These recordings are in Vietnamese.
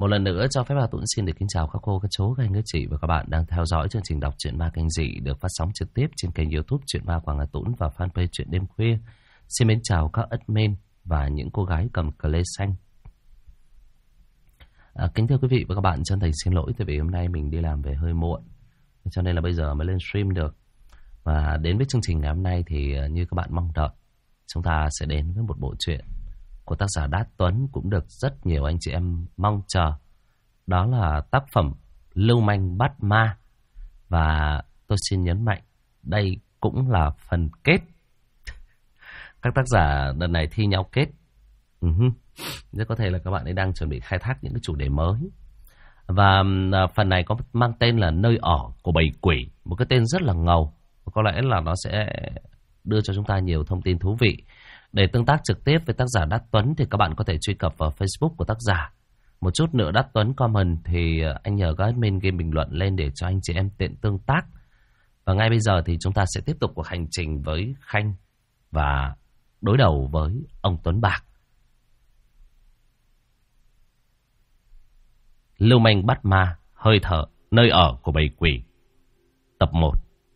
Một lần nữa cho phép Hà Tuấn xin được kính chào các cô, các chú, các anh, các chị và các bạn đang theo dõi chương trình đọc truyện ma kinh dị được phát sóng trực tiếp trên kênh YouTube Truyện Ma Quảng Hà Tuấn và fanpage Truyện Đêm Khuya. Xin mến chào các admin và những cô gái cầm cờ lê xanh. Kính thưa quý vị và các bạn, chân thành xin lỗi tại vì hôm nay mình đi làm về hơi muộn, cho nên là bây giờ mới lên stream được. Và đến với chương trình ngày hôm nay thì như các bạn mong đợi, chúng ta sẽ đến với một bộ truyện của tác giả Đát Tuấn cũng được rất nhiều anh chị em mong chờ. Đó là tác phẩm Lưu Manh Bắt Ma. Và tôi xin nhấn mạnh, đây cũng là phần kết. Các tác giả đợt này thi nhau kết. Rất có thể là các bạn ấy đang chuẩn bị khai thác những cái chủ đề mới. Và phần này có mang tên là Nơi Ở của Bầy Quỷ. Một cái tên rất là ngầu. Có lẽ là nó sẽ đưa cho chúng ta nhiều thông tin thú vị. Để tương tác trực tiếp với tác giả Đát Tuấn thì các bạn có thể truy cập vào Facebook của tác giả. Một chút nữa Đát Tuấn comment thì anh nhờ các admin ghi bình luận lên để cho anh chị em tiện tương tác. Và ngay bây giờ thì chúng ta sẽ tiếp tục cuộc hành trình với Khanh và đối đầu với ông Tuấn Bạc. Lưu Manh Bắt Ma, Hơi Thở, Nơi Ở của Bầy Quỷ. Tập 1.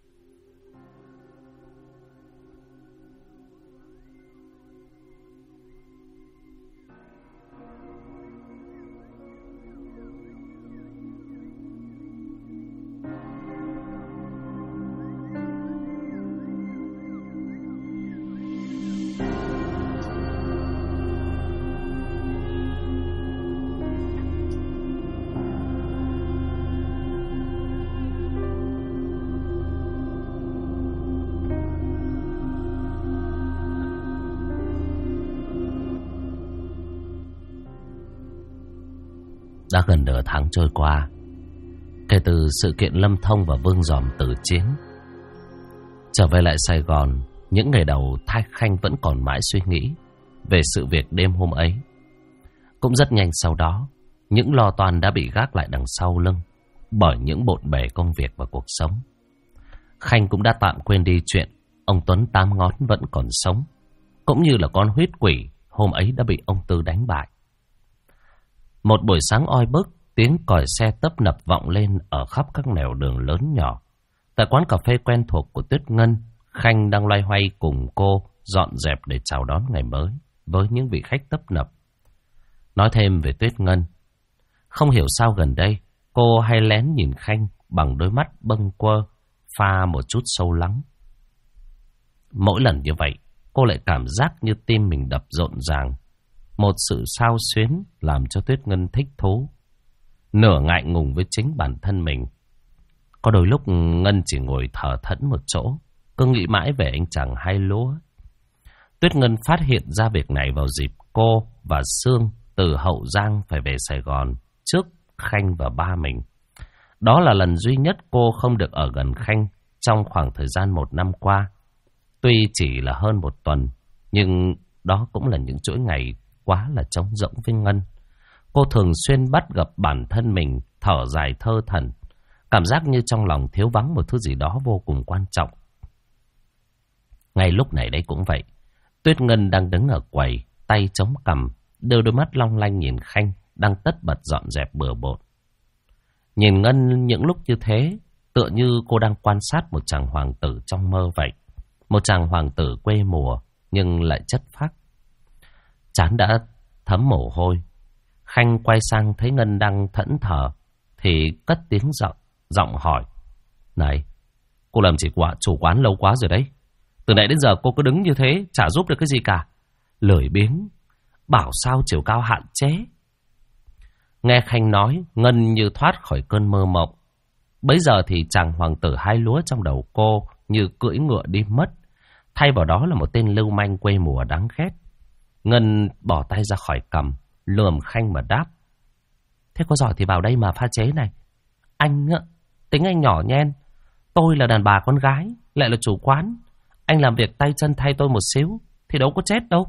Đã gần nửa tháng trôi qua kể từ sự kiện Lâm Thông và Vương Giòm tử chiến. Trở về lại Sài Gòn, những ngày đầu Thái Khanh vẫn còn mãi suy nghĩ về sự việc đêm hôm ấy. Cũng rất nhanh sau đó, những lo toan đã bị gác lại đằng sau lưng bởi những bộn bề công việc và cuộc sống. Khanh cũng đã tạm quên đi chuyện ông Tuấn Tám Ngón vẫn còn sống, cũng như là con huyết quỷ hôm ấy đã bị ông Tư đánh bại. Một buổi sáng oi bức, tiếng còi xe tấp nập vọng lên ở khắp các nẻo đường lớn nhỏ. Tại quán cà phê quen thuộc của Tuyết Ngân, Khanh đang loay hoay cùng cô dọn dẹp để chào đón ngày mới với những vị khách tấp nập. Nói thêm về Tuyết Ngân, không hiểu sao gần đây cô hay lén nhìn Khanh bằng đôi mắt bâng quơ, pha một chút sâu lắng. Mỗi lần như vậy, cô lại cảm giác như tim mình đập rộn ràng. Một sự xao xuyến làm cho Tuyết Ngân thích thú, nửa ngại ngùng với chính bản thân mình. Có đôi lúc Ngân chỉ ngồi thở thẫn một chỗ, cứ nghĩ mãi về anh chàng hai lúa. Tuyết Ngân phát hiện ra việc này vào dịp cô và Sương từ Hậu Giang phải về Sài Gòn trước Khanh và ba mình. Đó là lần duy nhất cô không được ở gần Khanh trong khoảng thời gian 1 năm qua. Tuy chỉ là hơn 1 tuần, nhưng đó cũng là những chuỗi ngày quá là trống rỗng với Ngân. Cô thường xuyên bắt gặp bản thân mình thở dài thơ thẩn, cảm giác như trong lòng thiếu vắng một thứ gì đó vô cùng quan trọng. Ngay lúc này đây cũng vậy. Tuyết Ngân đang đứng ở quầy, tay chống cằm, đưa đôi mắt long lanh nhìn Khanh đang tất bật dọn dẹp bừa bộn. Nhìn Ngân những lúc như thế, tựa như cô đang quan sát một chàng hoàng tử trong mơ vậy. Một chàng hoàng tử quê mùa nhưng lại chất phác. Trán đã thấm mồ hôi. Khanh quay sang thấy Ngân đang thẫn thờ thì cất tiếng giọng hỏi: "Này, cô làm chỉ chủ quán lâu quá rồi đấy. Từ nãy đến giờ cô cứ đứng như thế, chả giúp được cái gì cả. Lười biếng, bảo sao chiều cao hạn chế." Nghe Khanh nói, Ngân như thoát khỏi cơn mơ mộng. Bấy giờ thì chàng hoàng tử hai lúa trong đầu cô như cưỡi ngựa đi mất. Thay vào đó là một tên lưu manh quê mùa đáng ghét. Ngân bỏ tay ra khỏi cằm, lườm Khanh mà đáp: "Thế có giỏi thì vào đây mà pha chế này. Anh á, tính anh nhỏ nhen. Tôi là đàn bà con gái, lại là chủ quán. Anh làm việc tay chân thay tôi một xíu thì đâu có chết đâu."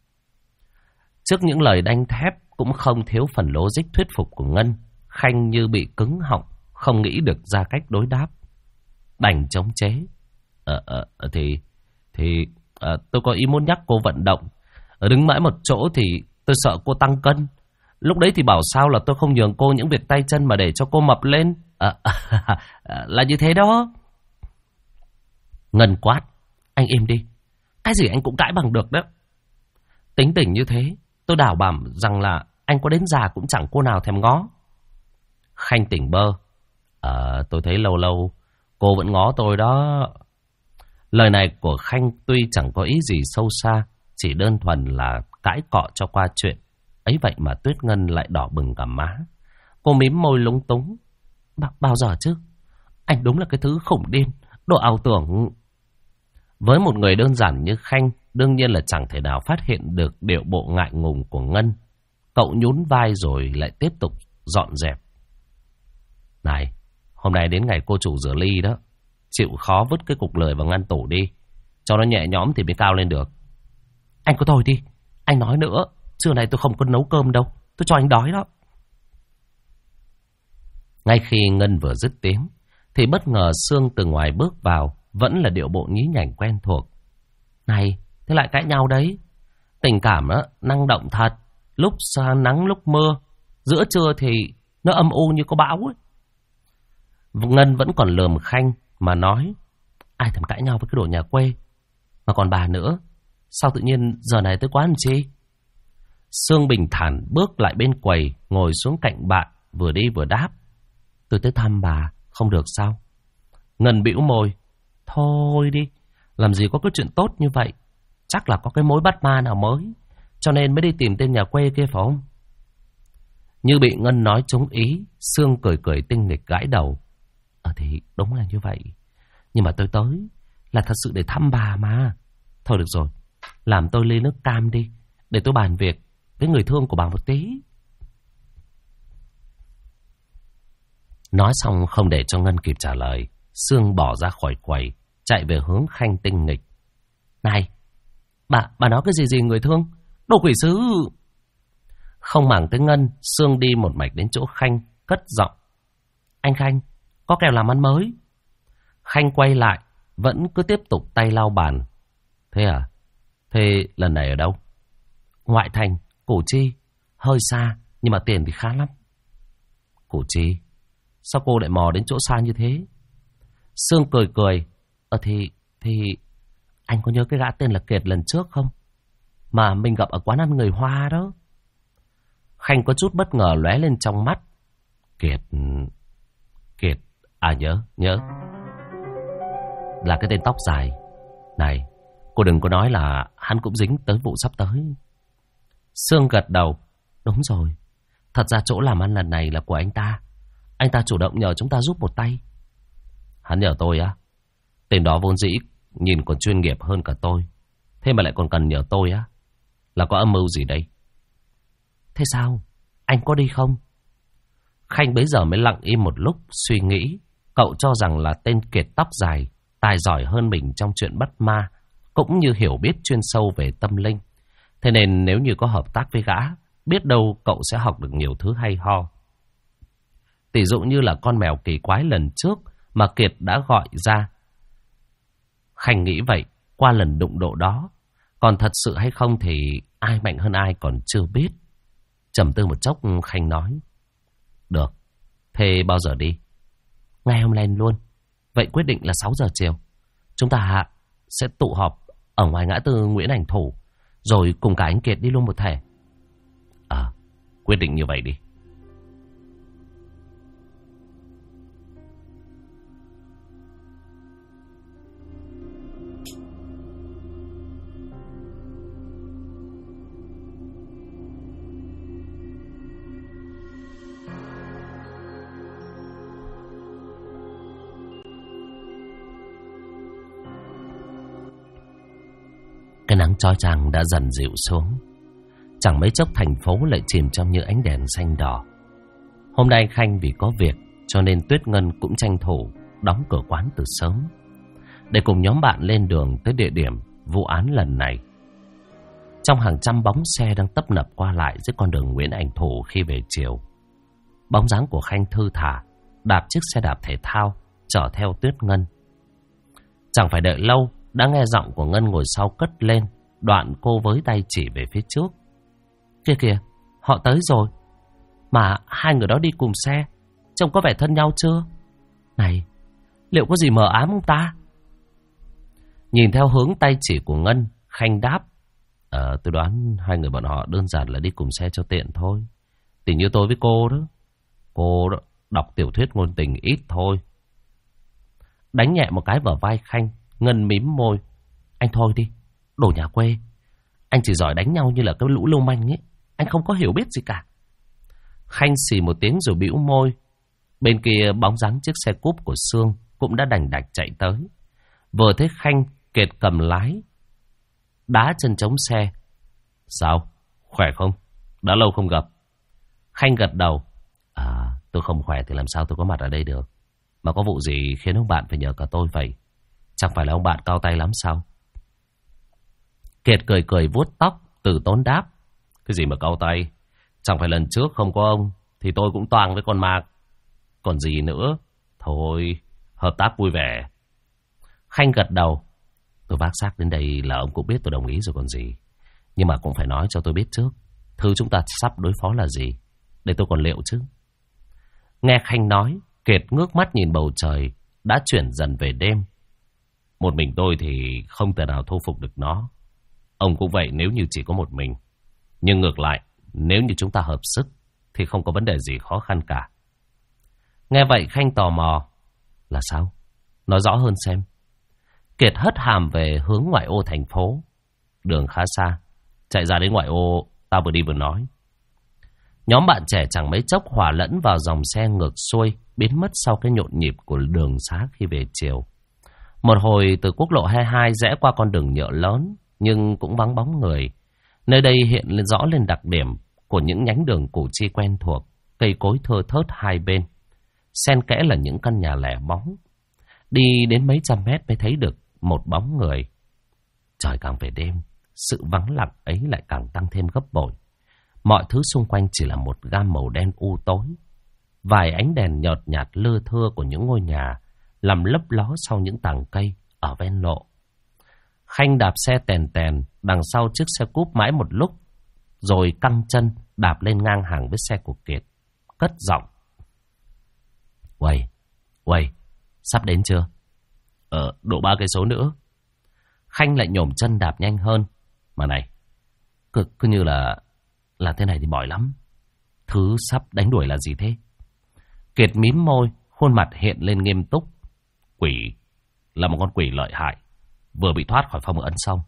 Trước những lời đanh thép cũng không thiếu phần logic thuyết phục của Ngân, Khanh như bị cứng họng, không nghĩ được ra cách đối đáp. Đành chống chế: Tôi có ý muốn nhắc cô vận động. Đứng mãi một chỗ thì tôi sợ cô tăng cân. Lúc đấy thì bảo sao là tôi không nhường cô những việc tay chân mà để cho cô mập lên. Là như thế đó. Ngân quát. Anh im đi. Cái gì anh cũng cãi bằng được đó. Tính tình như thế, tôi đảm bảo rằng là anh có đến già cũng chẳng cô nào thèm ngó. Khanh tỉnh bơ. Tôi thấy lâu lâu cô vẫn ngó tôi đó. Lời này của Khanh tuy chẳng có ý gì sâu xa, chỉ đơn thuần là cãi cọ cho qua chuyện. Ấy vậy mà Tuyết Ngân lại đỏ bừng cả má. Cô mím môi lúng túng. Bao giờ chứ? Anh đúng là cái thứ khủng điên, đồ ảo tưởng. Với một người đơn giản như Khanh, đương nhiên là chẳng thể nào phát hiện được điệu bộ ngại ngùng của Ngân. Cậu nhún vai rồi lại tiếp tục dọn dẹp. Này, hôm nay đến ngày cô chủ rửa ly đó. Chịu khó vứt cái cục lười vào ngăn tủ đi, cho nó nhẹ nhõm thì mới cao lên được. Anh có thôi đi, anh nói nữa. Trưa nay tôi không có nấu cơm đâu, tôi cho anh đói đó. Ngay khi Ngân vừa dứt tiếng thì bất ngờ Sương từ ngoài bước vào, vẫn là điệu bộ nhí nhảnh quen thuộc. Này, thế lại cãi nhau đấy. Tình cảm đó, năng động thật. Lúc sáng nắng lúc mưa, giữa trưa thì nó âm u như có bão ấy. Ngân vẫn còn lườm Khanh mà nói. Ai thèm cãi nhau với cái đồ nhà quê. Mà còn bà nữa, sao tự nhiên giờ này tới quán chi? Sương bình thản bước lại bên quầy, ngồi xuống cạnh bạn, vừa đi vừa đáp. Tôi tới thăm bà, không được sao? Ngân bĩu môi. Thôi đi, làm gì có cái chuyện tốt như vậy. Chắc là có cái mối bắt ma nào mới, cho nên mới đi tìm tên nhà quê kia phải không? Như bị Ngân nói trúng ý, Sương cười cười tinh nghịch gãi đầu. Thì đúng là như vậy. Nhưng mà tôi tới là thật sự để thăm bà mà. Thôi được rồi, làm tôi ly nước cam đi, để tôi bàn việc với người thương của bà một tí. Nói xong không để cho Ngân kịp trả lời, Sương bỏ ra khỏi quầy, chạy về hướng Khanh tinh nghịch. Này, bà nói cái gì người thương? Đồ quỷ sứ! Không màng tới Ngân, Sương đi một mạch đến chỗ Khanh, cất giọng. Anh Khanh, có kèo làm ăn mới. Khanh quay lại, vẫn cứ tiếp tục tay lau bàn. Thế à? Thế lần này ở đâu? Ngoại thành, Củ Chi. Hơi xa, nhưng mà tiền thì khá lắm. Củ Chi? Sao cô lại mò đến chỗ xa như thế? Sương cười cười. Thì anh có nhớ cái gã tên là Kiệt lần trước không? Mà mình gặp ở quán ăn người Hoa đó. Khanh có chút bất ngờ lóe lên trong mắt. Kiệt... nhớ. Là cái tên tóc dài. Này, cô đừng có nói là hắn cũng dính tới vụ sắp tới. Sương gật đầu. Đúng rồi, thật ra chỗ làm ăn lần này là của anh ta. Anh ta chủ động nhờ chúng ta giúp một tay. Hắn nhờ tôi á? Tên đó vốn dĩ nhìn còn chuyên nghiệp hơn cả tôi, thế mà lại còn cần nhờ tôi á? Là có âm mưu gì đây? Thế sao? Anh có đi không? Khanh bấy giờ mới lặng im một lúc, suy nghĩ. Cậu cho rằng là tên Kiệt tóc dài tài giỏi hơn mình trong chuyện bắt ma, cũng như hiểu biết chuyên sâu về tâm linh. Thế nên nếu như có hợp tác với gã, biết đâu cậu sẽ học được nhiều thứ hay ho. Tỷ dụ như là con mèo kỳ quái lần trước mà Kiệt đã gọi ra. Khanh nghĩ vậy, qua lần đụng độ đó. Còn thật sự hay không thì ai mạnh hơn ai còn chưa biết. Trầm tư một chốc, Khanh nói. Được, thế bao giờ đi? Ngay hôm nay luôn. Vậy quyết định là 6 giờ chiều. Chúng ta sẽ tụ họp ở ngoài ngã tư Nguyễn Ảnh Thủ, rồi cùng cả anh Kiệt đi luôn một thể. Quyết định như vậy đi. Cái nắng chói chang đã dần dịu xuống. Chẳng mấy chốc thành phố lại chìm trong những ánh đèn xanh đỏ. Hôm nay Khanh vì có việc cho nên Tuyết Ngân cũng tranh thủ đóng cửa quán từ sớm, để cùng nhóm bạn lên đường tới địa điểm vụ án lần này. Trong hàng trăm bóng xe đang tấp nập qua lại dưới con đường Nguyễn Ảnh Thủ khi về chiều, bóng dáng của Khanh thư thả đạp chiếc xe đạp thể thao chở theo Tuyết Ngân. Chẳng phải đợi lâu, đã nghe giọng của Ngân ngồi sau cất lên, đoạn cô với tay chỉ về phía trước. Kìa kìa, họ tới rồi, Mà hai người đó đi cùng xe, trông có vẻ thân nhau chưa? Này, liệu có gì mờ ám không ta? Nhìn theo hướng tay chỉ của Ngân, Khanh đáp. Tôi đoán hai người bọn họ đơn giản là đi cùng xe cho tiện thôi. Thì như tôi với cô đó. Cô đó, đọc tiểu thuyết ngôn tình ít thôi. Đánh nhẹ một cái vào vai Khanh, Ngân mím môi. Anh thôi đi, đồ nhà quê. Anh chỉ giỏi đánh nhau như là cái lũ lưu manh ấy. Anh không có hiểu biết gì cả. Khanh xì một tiếng rồi bĩu môi. Bên kia bóng dáng chiếc xe cúp của Sương cũng đã đành đạch chạy tới. Vừa thấy Khanh, Kiệt cầm lái, đá chân chống xe. Sao? Khỏe không? Đã lâu không gặp. Khanh gật đầu. Tôi không khỏe thì làm sao tôi có mặt ở đây được. Mà có vụ gì khiến ông bạn phải nhờ cả tôi vậy? Chẳng phải là ông bạn cao tay lắm sao? Kiệt cười cười vuốt tóc, từ tốn đáp. Cái gì mà cao tay? Chẳng phải lần trước không có ông thì tôi cũng toang với con ma. Còn gì nữa? Thôi, hợp tác vui vẻ. Khanh gật đầu. Tôi vác xác đến đây là ông cũng biết tôi đồng ý rồi còn gì. Nhưng mà cũng phải nói cho tôi biết trước thứ chúng ta sắp đối phó là gì, để tôi còn liệu chứ. Nghe Khanh nói, Kiệt ngước mắt nhìn bầu trời đã chuyển dần về đêm. Một mình tôi thì không thể nào thu phục được nó. Ông cũng vậy nếu như chỉ có một mình. Nhưng ngược lại, nếu như chúng ta hợp sức thì không có vấn đề gì khó khăn cả. Nghe vậy Khanh tò mò. Là sao? Nói rõ hơn xem. Kiệt hất hàm về hướng ngoại ô thành phố. Đường khá xa. Chạy ra đến ngoại ô, tao vừa đi vừa nói. Nhóm bạn trẻ chẳng mấy chốc hòa lẫn vào dòng xe ngược xuôi, biến mất sau cái nhộn nhịp của đường xá khi về chiều. Một hồi từ quốc lộ 22 rẽ qua con đường nhựa lớn, nhưng cũng vắng bóng người. Nơi đây hiện lên rõ lên đặc điểm của những nhánh đường củ chi quen thuộc, cây cối thưa thớt hai bên. Xen kẽ là những căn nhà lẻ bóng. Đi đến mấy trăm mét mới thấy được một bóng người. Trời càng về đêm, sự vắng lặng ấy lại càng tăng thêm gấp bội. Mọi thứ xung quanh chỉ là một gam màu đen u tối. Vài ánh đèn nhợt nhạt lưa thưa của những ngôi nhà làm lấp ló sau những tàng cây ở ven lộ. Khanh đạp xe tèn tèn đằng sau chiếc xe cúp mãi một lúc, rồi căng chân đạp lên ngang hàng với xe của Kiệt, cất giọng. Uầy, sắp đến chưa? Độ 3 cây số nữa. Khanh lại nhổm chân đạp nhanh hơn. Mà này, cứ như là thế này thì mỏi lắm. Thứ sắp đánh đuổi là gì thế? Kiệt mím môi, khuôn mặt hiện lên nghiêm túc. Quỷ là một con quỷ lợi hại, vừa bị thoát khỏi phong ấn xong.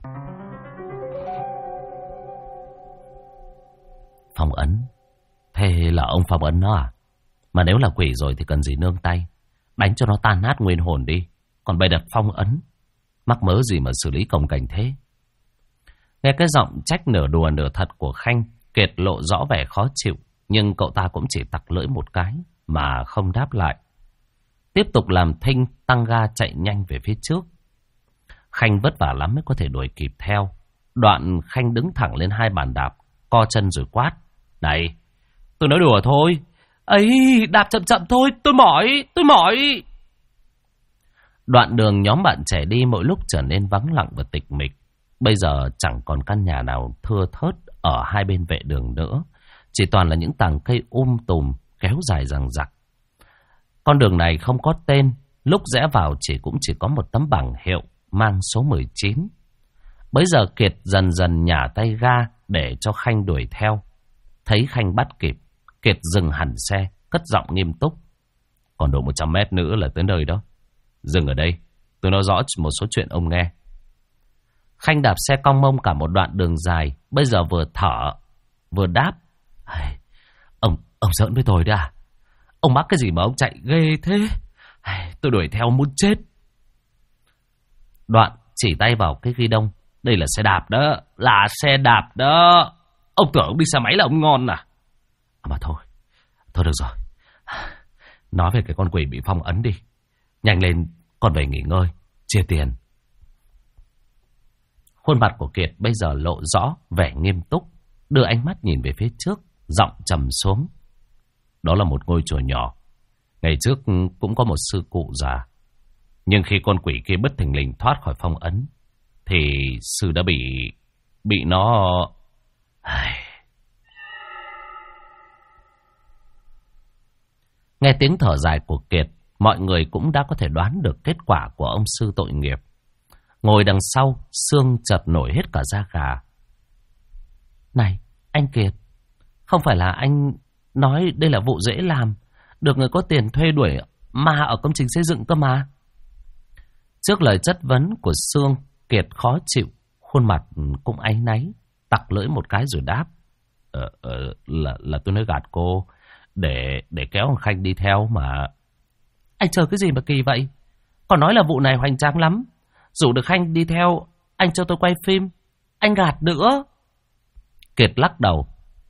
Phong ấn? Thế là ông phong ấn nó à? Mà nếu là quỷ rồi thì cần gì nương tay. Đánh cho nó tan nát nguyên hồn đi. Còn bày đặt phong ấn, mắc mớ gì mà xử lý cồng cảnh thế? Nghe cái giọng trách nửa đùa nửa thật của Khanh, Kiệt lộ rõ vẻ khó chịu. Nhưng cậu ta cũng chỉ tặc lưỡi một cái mà không đáp lại. Tiếp tục làm thinh tăng ga chạy nhanh về phía trước. Khanh vất vả lắm mới có thể đuổi kịp theo. Đoạn Khanh đứng thẳng lên hai bàn đạp, co chân rồi quát. Này, tôi nói đùa thôi. Ấy, đạp chậm chậm thôi, tôi mỏi. Đoạn đường nhóm bạn trẻ đi mỗi lúc trở nên vắng lặng và tịch mịch. Bây giờ chẳng còn căn nhà nào thưa thớt ở hai bên vệ đường nữa. Chỉ toàn là những tàng cây tùm kéo dài dằng dặc. Con đường này không có tên, lúc rẽ vào cũng chỉ có một tấm bảng hiệu mang số 19. Bấy giờ Kiệt dần dần nhả tay ga để cho Khanh đuổi theo. Thấy Khanh bắt kịp, Kiệt dừng hẳn xe, cất giọng nghiêm túc. Còn độ 100 mét nữa là tới nơi đó. Dừng ở đây, tôi nói rõ một số chuyện ông nghe. Khanh đạp xe cong mông cả một đoạn đường dài, bây giờ vừa thở, vừa đáp. Ông giỡn với tôi đấy à? Ông mắc cái gì mà ông chạy ghê thế? Tôi đuổi theo muốn chết. Đoạn chỉ tay vào cái ghi đông. Đây là xe đạp đó, là xe đạp đó. Ông tưởng ông đi xe máy là ông ngon à? Mà thôi được rồi. Nói về cái con quỷ bị phong ấn đi. Nhanh lên, con về nghỉ ngơi, chia tiền. Khuôn mặt của Kiệt bây giờ lộ rõ vẻ nghiêm túc, đưa ánh mắt nhìn về phía trước, giọng trầm xuống. Đó là một ngôi chùa nhỏ. Ngày trước cũng có một sư cụ già. Nhưng khi con quỷ kia bất thình lình thoát khỏi phong ấn, thì sư đã bị nó... Nghe tiếng thở dài của Kiệt, mọi người cũng đã có thể đoán được kết quả của ông sư tội nghiệp. Ngồi đằng sau, xương chợt nổi hết cả da gà. Này, anh Kiệt, không phải là anh nói đây là vụ dễ làm, được người có tiền thuê đuổi ma ở công trình xây dựng cơ mà. Trước lời chất vấn của Sương, Kiệt khó chịu, khuôn mặt cũng áy náy, tặc lưỡi một cái rồi đáp. Là tôi nói gạt cô để kéo thằng Khanh đi theo mà. Anh chờ cái gì mà kỳ vậy? Còn nói là vụ này hoành tráng lắm. Rủ được Khanh đi theo, anh cho tôi quay phim. Anh gạt nữa. Kiệt lắc đầu.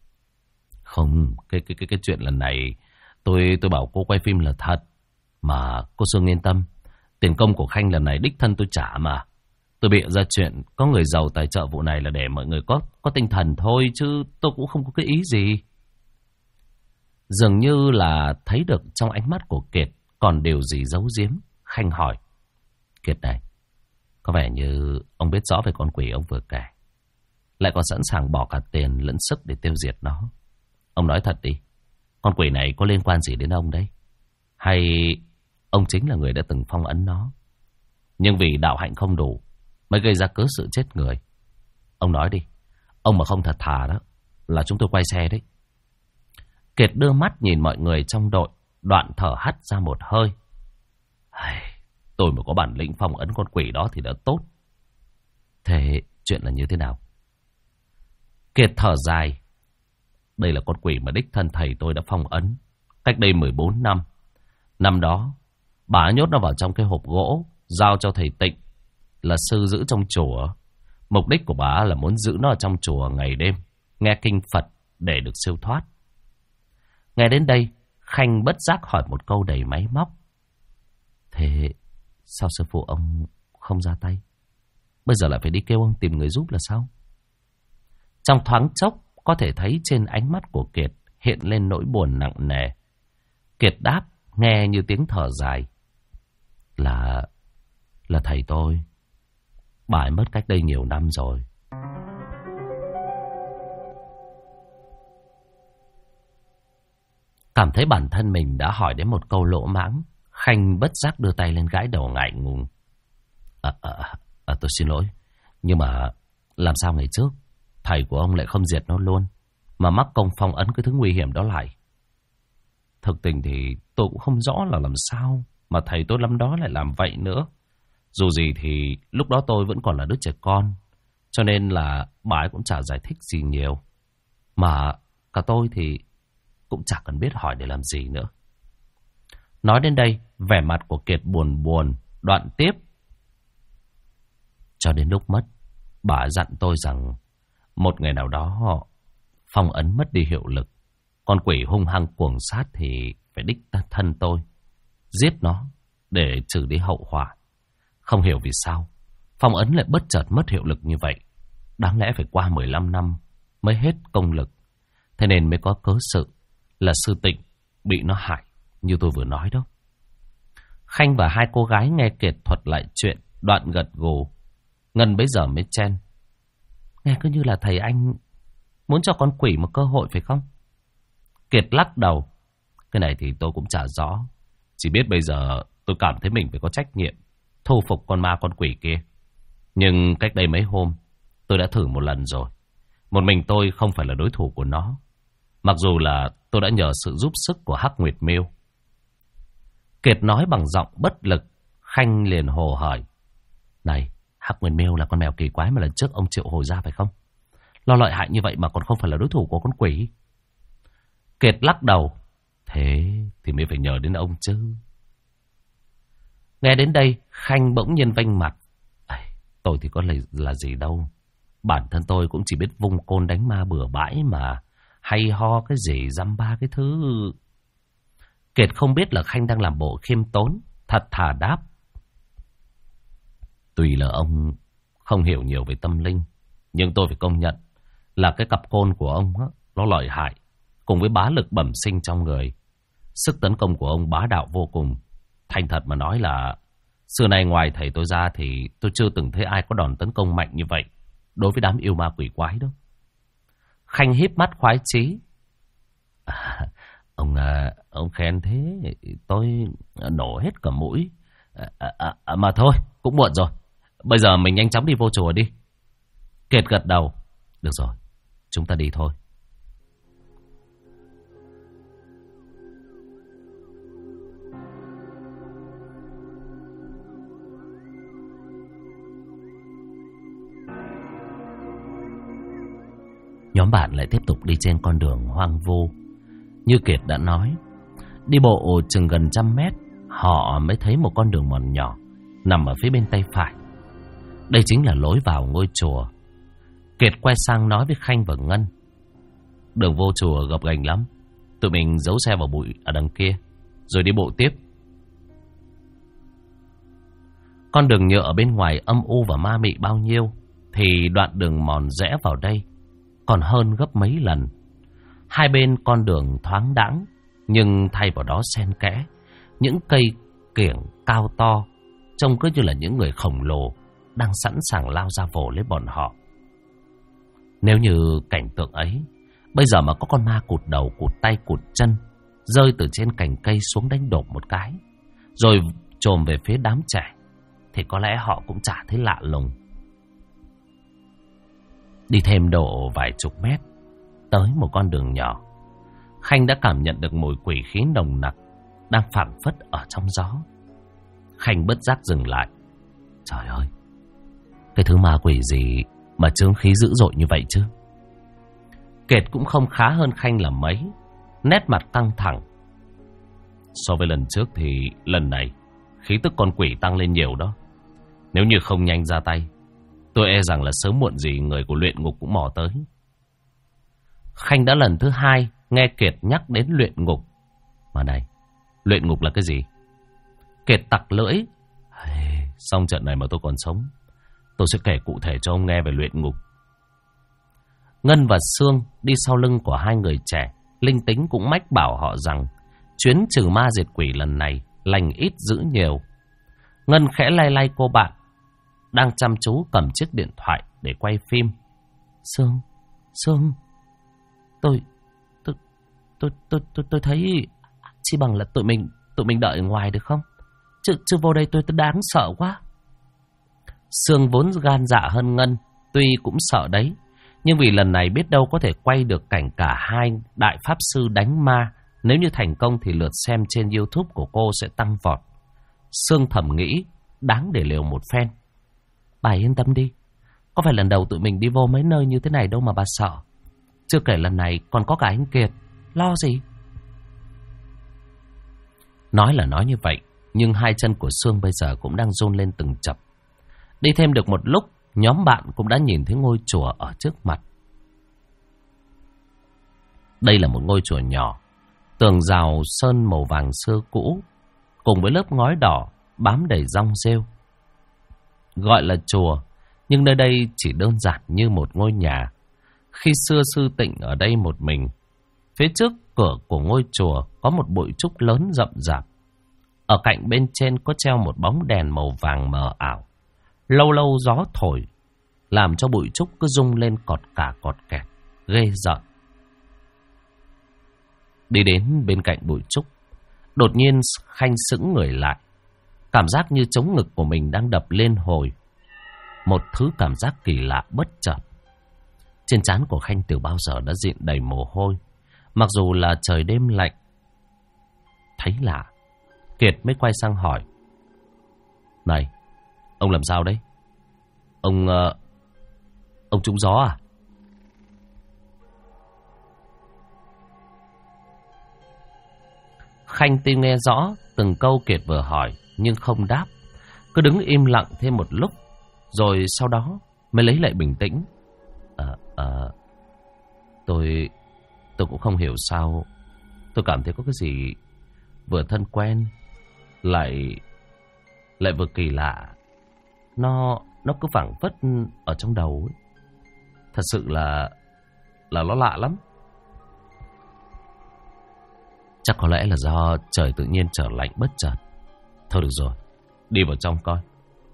Không, cái chuyện lần này tôi bảo cô quay phim là thật. Mà cô Sương yên tâm, tiền công của Khanh lần này đích thân tôi trả mà. Tôi bịa ra chuyện có người giàu tài trợ vụ này là để mọi người có tinh thần thôi, chứ tôi cũng không có cái ý gì. Dường như là thấy được trong ánh mắt của Kiệt còn điều gì giấu giếm, Khanh hỏi. Kiệt này, có vẻ như ông biết rõ về con quỷ ông vừa kể, lại còn sẵn sàng bỏ cả tiền lẫn sức để tiêu diệt nó. Ông nói thật đi, con quỷ này có liên quan gì đến ông đấy? Hay ông chính là người đã từng phong ấn nó, nhưng vì đạo hạnh không đủ mới gây ra cớ sự chết người? Ông nói đi, ông mà không thật thà đó là chúng tôi quay xe đấy. Kiệt đưa mắt nhìn mọi người trong đội, đoạn thở hắt ra một hơi. Tôi mà có bản lĩnh phong ấn con quỷ đó thì đã tốt. Thế chuyện là như thế nào? Kiệt thở dài. Đây là con quỷ mà đích thân thầy tôi đã phong ấn cách đây 14 năm. Năm đó bà nhốt nó vào trong cái hộp gỗ, giao cho thầy Tịnh là sư giữ trong chùa. Mục đích của bà là muốn giữ nó ở trong chùa ngày đêm, nghe kinh Phật để được siêu thoát. Nghe đến đây, Khanh bất giác hỏi một câu đầy máy móc. Thế sao sư phụ ông không ra tay? Bây giờ lại phải đi kêu ông tìm người giúp là sao? Trong thoáng chốc, có thể thấy trên ánh mắt của Kiệt hiện lên nỗi buồn nặng nề. Kiệt đáp nghe như tiếng thở dài. Là thầy tôi. Bà ấy mất cách đây nhiều năm rồi. Cảm thấy bản thân mình đã hỏi đến một câu lỗ mãng, Khanh bất giác đưa tay lên gãi đầu ngại ngùng. Tôi xin lỗi, nhưng mà làm sao ngày trước thầy của ông lại không diệt nó luôn, mà mắc công phong ấn cái thứ nguy hiểm đó lại? Thực tình thì tôi cũng không rõ là làm sao mà thầy tôi năm đó lại làm vậy nữa. Dù gì thì lúc đó tôi vẫn còn là đứa trẻ con, cho nên là bà ấy cũng chả giải thích gì nhiều. Mà cả tôi thì cũng chẳng cần biết hỏi để làm gì nữa. Nói đến đây, vẻ mặt của Kiệt buồn buồn, đoạn tiếp. Cho đến lúc mất, bà dặn tôi rằng một ngày nào đó phong ấn mất đi hiệu lực, con quỷ hung hăng cuồng sát thì phải đích thân tôi giết nó để trừ đi hậu họa. Không hiểu vì sao phong ấn lại bất chợt mất hiệu lực như vậy. Đáng lẽ phải qua 15 năm mới hết công lực. Thế nên mới có cớ sự là sư Tịnh bị nó hại như tôi vừa nói đó. Khanh và hai cô gái nghe Kiệt thuật lại chuyện, đoạn gật gù. Ngân bấy giờ mới chen. Nghe cứ như là thầy anh muốn cho con quỷ một cơ hội phải không? Kiệt lắc đầu. Cái này thì tôi cũng chả rõ. Chỉ biết bây giờ tôi cảm thấy mình phải có trách nhiệm thu phục con ma con quỷ kia. Nhưng cách đây mấy hôm tôi đã thử một lần rồi. Một mình tôi không phải là đối thủ của nó. Mặc dù là tôi đã nhờ sự giúp sức của Hắc Nguyệt Miêu. Kiệt nói bằng giọng bất lực. Khanh liền hồ hỏi. Này, Hắc Nguyệt Miêu là con mèo kỳ quái mà lần trước ông triệu hồi ra phải không? Lo lợi hại như vậy mà còn không phải là đối thủ của con quỷ. Kiệt lắc đầu. Thế thì mới phải nhờ đến ông chứ. Nghe đến đây, Khanh bỗng nhiên vênh mặt. Tôi thì có là gì đâu. Bản thân tôi cũng chỉ biết vung côn đánh ma bừa bãi mà. Hay ho cái gì dăm ba cái thứ. Kiệt không biết là Khanh đang làm bộ khiêm tốn, thật thà đáp. Tuy là ông không hiểu nhiều về tâm linh, nhưng tôi phải công nhận là cái cặp côn của ông á, nó lợi hại. Cùng với bá lực bẩm sinh trong người, sức tấn công của ông bá đạo vô cùng. Thành thật mà nói là xưa nay ngoài thầy tôi ra thì tôi chưa từng thấy ai có đòn tấn công mạnh như vậy đối với đám yêu ma quỷ quái đó. Khanh híp mắt khoái chí. Ông khen thế, tôi nổ hết cả mũi. Mà thôi, cũng muộn rồi. Bây giờ mình nhanh chóng đi vô chùa đi. Kiệt gật đầu. Được rồi, chúng ta đi thôi. Nhóm bạn lại tiếp tục đi trên con đường hoang vu. Như Kiệt đã nói, đi bộ chừng gần 100 mét, họ mới thấy một con đường mòn nhỏ nằm ở phía bên tay phải. Đây chính là lối vào ngôi chùa. Kiệt quay sang nói với Khanh và Ngân. Đường vô chùa gập ghềnh lắm, tụi mình giấu xe vào bụi ở đằng kia, rồi đi bộ tiếp. Con đường nhựa ở bên ngoài âm u và ma mị bao nhiêu, thì đoạn đường mòn rẽ vào đây còn hơn gấp mấy lần. Hai bên con đường thoáng đãng, nhưng thay vào đó xen kẽ những cây kiểng cao to, trông cứ như là những người khổng lồ đang sẵn sàng lao ra vồ lấy bọn họ. Nếu như cảnh tượng ấy bây giờ mà có con ma cụt đầu, cụt tay, cụt chân, rơi từ trên cành cây xuống đánh đổ một cái, rồi chồm về phía đám trẻ, thì có lẽ họ cũng chả thấy lạ lùng. Đi thêm độ vài chục mét, tới một con đường nhỏ, Khanh đã cảm nhận được mùi quỷ khí nồng nặc đang phảng phất ở trong gió. Khanh bất giác dừng lại. Trời ơi, cái thứ ma quỷ gì mà chướng khí dữ dội như vậy chứ? Kiệt cũng không khá hơn Khanh là mấy, nét mặt căng thẳng. So với lần trước thì lần này khí tức con quỷ tăng lên nhiều đó. Nếu như không nhanh ra tay, tôi e rằng là sớm muộn gì người của luyện ngục cũng mò tới. Khanh đã lần thứ hai nghe Kiệt nhắc đến luyện ngục. Mà này, luyện ngục là cái gì? Kiệt tặc lưỡi. Xong trận này mà tôi còn sống, tôi sẽ kể cụ thể cho ông nghe về luyện ngục. Ngân và Sương đi sau lưng của hai người trẻ, linh tính cũng mách bảo họ rằng chuyến trừ ma diệt quỷ lần này lành ít dữ nhiều. Ngân khẽ lay lay cô bạn đang chăm chú cầm chiếc điện thoại để quay phim. Sương, tôi thấy chỉ bằng là tụi mình đợi ở ngoài được không? Chứ vô đây tôi đáng sợ quá. Sương vốn gan dạ hơn Ngân, tuy cũng sợ đấy, nhưng vì lần này biết đâu có thể quay được cảnh cả hai đại pháp sư đánh ma. Nếu như thành công thì lượt xem trên YouTube của cô sẽ tăng vọt. Sương thầm nghĩ đáng để liều một phen. Bà yên tâm đi, có phải lần đầu tụi mình đi vô mấy nơi như thế này đâu mà bà sợ. Chưa kể lần này còn có cả anh Kiệt, lo gì. Nói là nói như vậy, nhưng hai chân của Sương bây giờ cũng đang run lên từng chập. Đi thêm được một lúc, nhóm bạn cũng đã nhìn thấy ngôi chùa ở trước mặt. Đây là một ngôi chùa nhỏ, tường rào sơn màu vàng xưa cũ, cùng với lớp ngói đỏ bám đầy rong rêu. Gọi là chùa, nhưng nơi đây chỉ đơn giản như một ngôi nhà. Khi xưa sư tịnh ở đây một mình. Phía trước cửa của ngôi chùa có một bụi trúc lớn rậm rạp. Ở cạnh bên trên có treo một bóng đèn màu vàng mờ ảo. Lâu lâu gió thổi, làm cho bụi trúc cứ rung lên cọt cả cọt kẹt, ghê rợn. Đi đến bên cạnh bụi trúc, đột nhiên Khanh sững người lại. Cảm giác như trống ngực của mình đang đập lên hồi. Một thứ cảm giác kỳ lạ bất chợt. Trên trán của Khanh từ bao giờ đã dịn đầy mồ hôi, mặc dù là trời đêm lạnh. Thấy lạ, Kiệt mới quay sang hỏi. Này, ông làm sao đấy? Ông trúng gió à? Khanh tuy nghe rõ từng câu Kiệt vừa hỏi, nhưng không đáp, cứ đứng im lặng thêm một lúc, rồi sau đó mới lấy lại bình tĩnh. Tôi cũng không hiểu sao, tôi cảm thấy có cái gì vừa thân quen lại vừa kỳ lạ. Nó cứ phảng phất ở trong đầu ấy. Thật sự là nó lạ lắm. Chắc có lẽ là do trời tự nhiên trở lạnh bất chợt. Thôi được rồi, đi vào trong coi.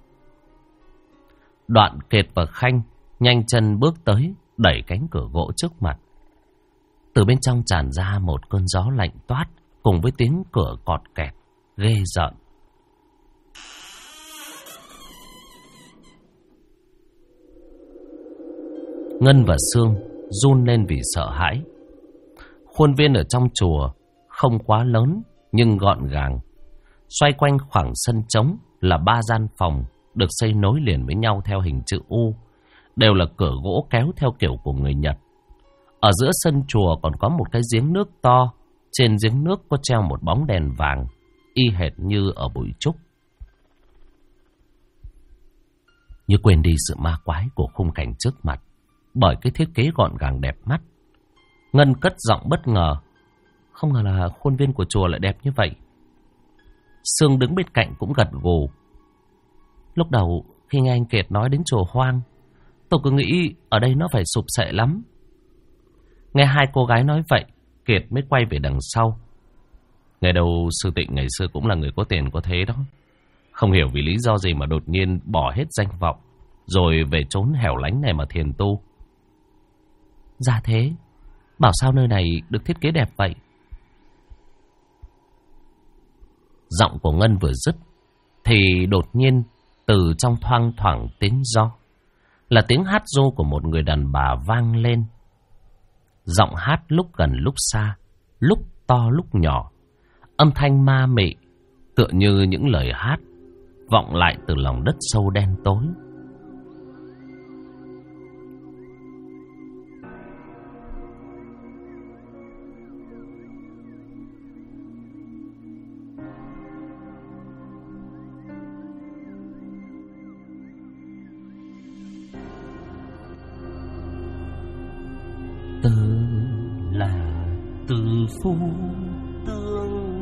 Đoạn Kiệt và Khanh nhanh chân bước tới, đẩy cánh cửa gỗ trước mặt. Từ bên trong tràn ra một cơn gió lạnh toát, cùng với tiếng cửa cọt kẹt, ghê rợn. Ngân và Sương run lên vì sợ hãi. Khuôn viên ở trong chùa không quá lớn nhưng gọn gàng. Xoay quanh khoảng sân trống là 3 gian phòng được xây nối liền với nhau theo hình chữ U, đều là cửa gỗ kéo theo kiểu của người Nhật. Ở giữa sân chùa còn có một cái giếng nước to, trên giếng nước có treo một bóng đèn vàng, y hệt như ở bụi trúc. Như quên đi sự ma quái của khung cảnh trước mặt, bởi cái thiết kế gọn gàng đẹp mắt. Ngân cất giọng bất ngờ. Không ngờ là khuôn viên của chùa lại đẹp như vậy. Sương đứng bên cạnh cũng gật gù. Lúc đầu khi nghe anh Kiệt nói đến chùa hoang, tôi cứ nghĩ ở đây nó phải sụp sệ lắm. Nghe hai cô gái nói vậy, Kiệt mới quay về đằng sau. Ngày đầu sư Tịnh ngày xưa cũng là người có tiền có thế đó. Không hiểu vì lý do gì mà đột nhiên bỏ hết danh vọng, rồi về trốn hẻo lánh này mà thiền tu. Dạ thế, bảo sao nơi này được thiết kế đẹp vậy? Giọng của Ngân vừa dứt thì đột nhiên từ trong thoang thoảng tiếng gió, là tiếng hát ru của một người đàn bà vang lên. Giọng hát lúc gần lúc xa, lúc to lúc nhỏ, âm thanh ma mị, tựa như những lời hát vọng lại từ lòng đất sâu đen tối. Từ là từ phu tương,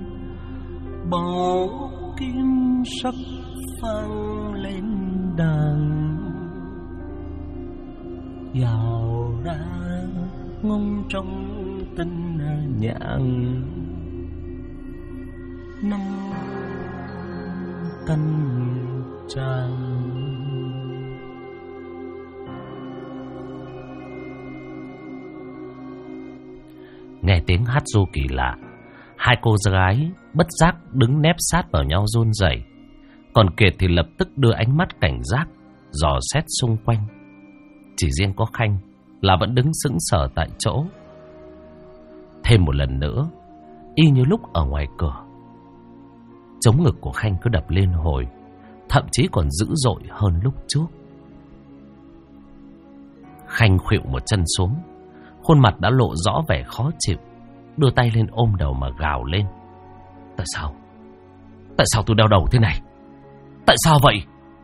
bảo kim sắc vang lên đàn, dạo ra ngông trong tinh nhạn, năm căn tràn. Nghe tiếng hát ru kỳ lạ, hai cô gái bất giác đứng nép sát vào nhau run rẩy. Còn Kiệt thì lập tức đưa ánh mắt cảnh giác dò xét xung quanh. Chỉ riêng có Khanh là vẫn đứng sững sờ tại chỗ. Thêm một lần nữa, y như lúc ở ngoài cửa, trống ngực của Khanh cứ đập liên hồi, thậm chí còn dữ dội hơn lúc trước. Khanh khuỵu một chân xuống, khuôn mặt đã lộ rõ vẻ khó chịu, đưa tay lên ôm đầu mà gào lên. Tại sao? Tại sao tôi đau đầu thế này? Tại sao vậy?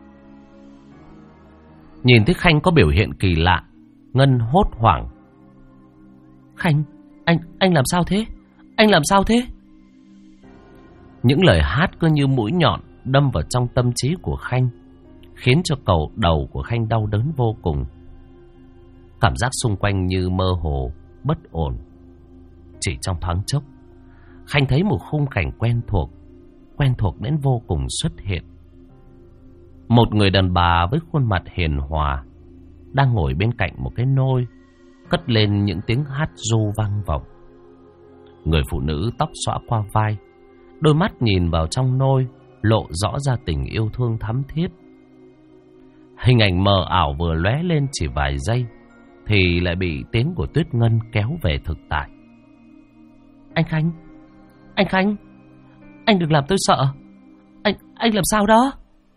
Nhìn thấy Khanh có biểu hiện kỳ lạ, Ngân hốt hoảng. Khanh, anh làm sao thế? Anh làm sao thế? Những lời hát cứ như mũi nhọn đâm vào trong tâm trí của Khanh, khiến cho đầu của Khanh đau đớn vô cùng. Cảm giác xung quanh như mơ hồ, bất ổn. Chỉ trong thoáng chốc, Khanh thấy một khung cảnh quen thuộc đến vô cùng xuất hiện. Một người đàn bà với khuôn mặt hiền hòa đang ngồi bên cạnh một cái nôi, cất lên những tiếng hát ru vang vọng. Người phụ nữ tóc xõa qua vai, đôi mắt nhìn vào trong nôi, lộ rõ ra tình yêu thương thắm thiết. Hình ảnh mờ ảo vừa lóe lên chỉ vài giây thì lại bị tiếng của Tuyết Ngân kéo về thực tại. Anh Khanh, anh đừng làm tôi sợ. Anh làm sao đó?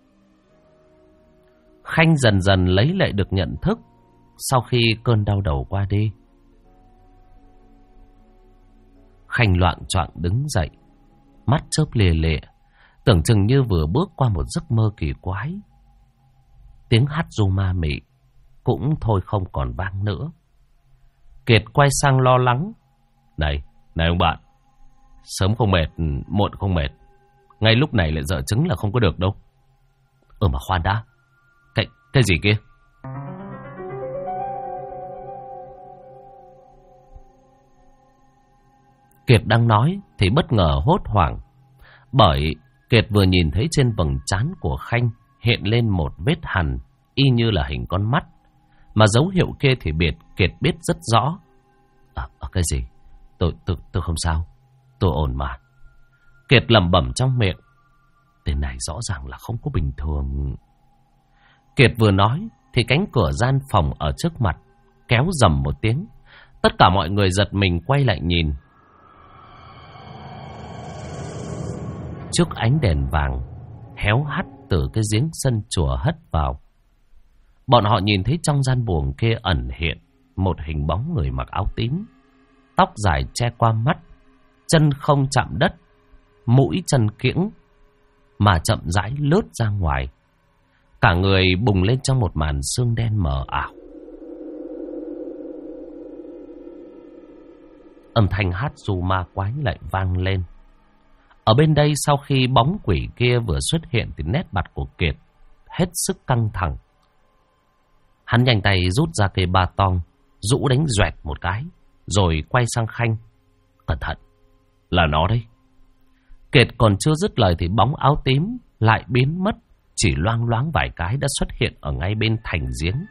Khanh dần dần lấy lại được nhận thức sau khi cơn đau đầu qua đi. Khanh loạng choạng đứng dậy, mắt chớp lìa lịa, tưởng chừng như vừa bước qua một giấc mơ kỳ quái. Tiếng hát ru ma mị cũng thôi không còn vang nữa. Kiệt quay sang lo lắng. Này ông bạn, sớm không mệt, muộn không mệt, ngay lúc này lại dở chứng là không có được đâu. Mà khoan đã, cái gì kia? Kiệt đang nói thì bất ngờ hốt hoảng, bởi Kiệt vừa nhìn thấy trên vầng trán của Khanh hiện lên một vết hằn y như là hình con mắt, mà dấu hiệu kia thì Kiệt biết rất rõ. Cái gì? Tôi không sao. Tôi ổn mà. Kiệt lẩm bẩm trong miệng. Tên này rõ ràng là không có bình thường. Kiệt vừa nói thì cánh cửa gian phòng ở trước mặt kéo rầm một tiếng. Tất cả mọi người giật mình quay lại nhìn. Trước ánh đèn vàng héo hắt từ cái giếng sân chùa hất vào, bọn họ nhìn thấy trong gian buồng kia ẩn hiện một hình bóng người mặc áo tím, tóc dài che qua mắt, chân không chạm đất, mũi chân kiễng mà chậm rãi lướt ra ngoài. Cả người bùng lên trong một màn sương đen mờ ảo. Âm thanh hát ru ma quái lại vang lên. Ở bên đây, sau khi bóng quỷ kia vừa xuất hiện thì nét mặt của Kiệt hết sức căng thẳng. Hắn nhanh tay rút ra cây ba tong, rũ đánh doẹt một cái, rồi quay sang Khanh. Cẩn thận, là nó đấy. Kiệt còn chưa dứt lời thì bóng áo tím lại biến mất, chỉ loang loáng vài cái đã xuất hiện ở ngay bên thành giếng.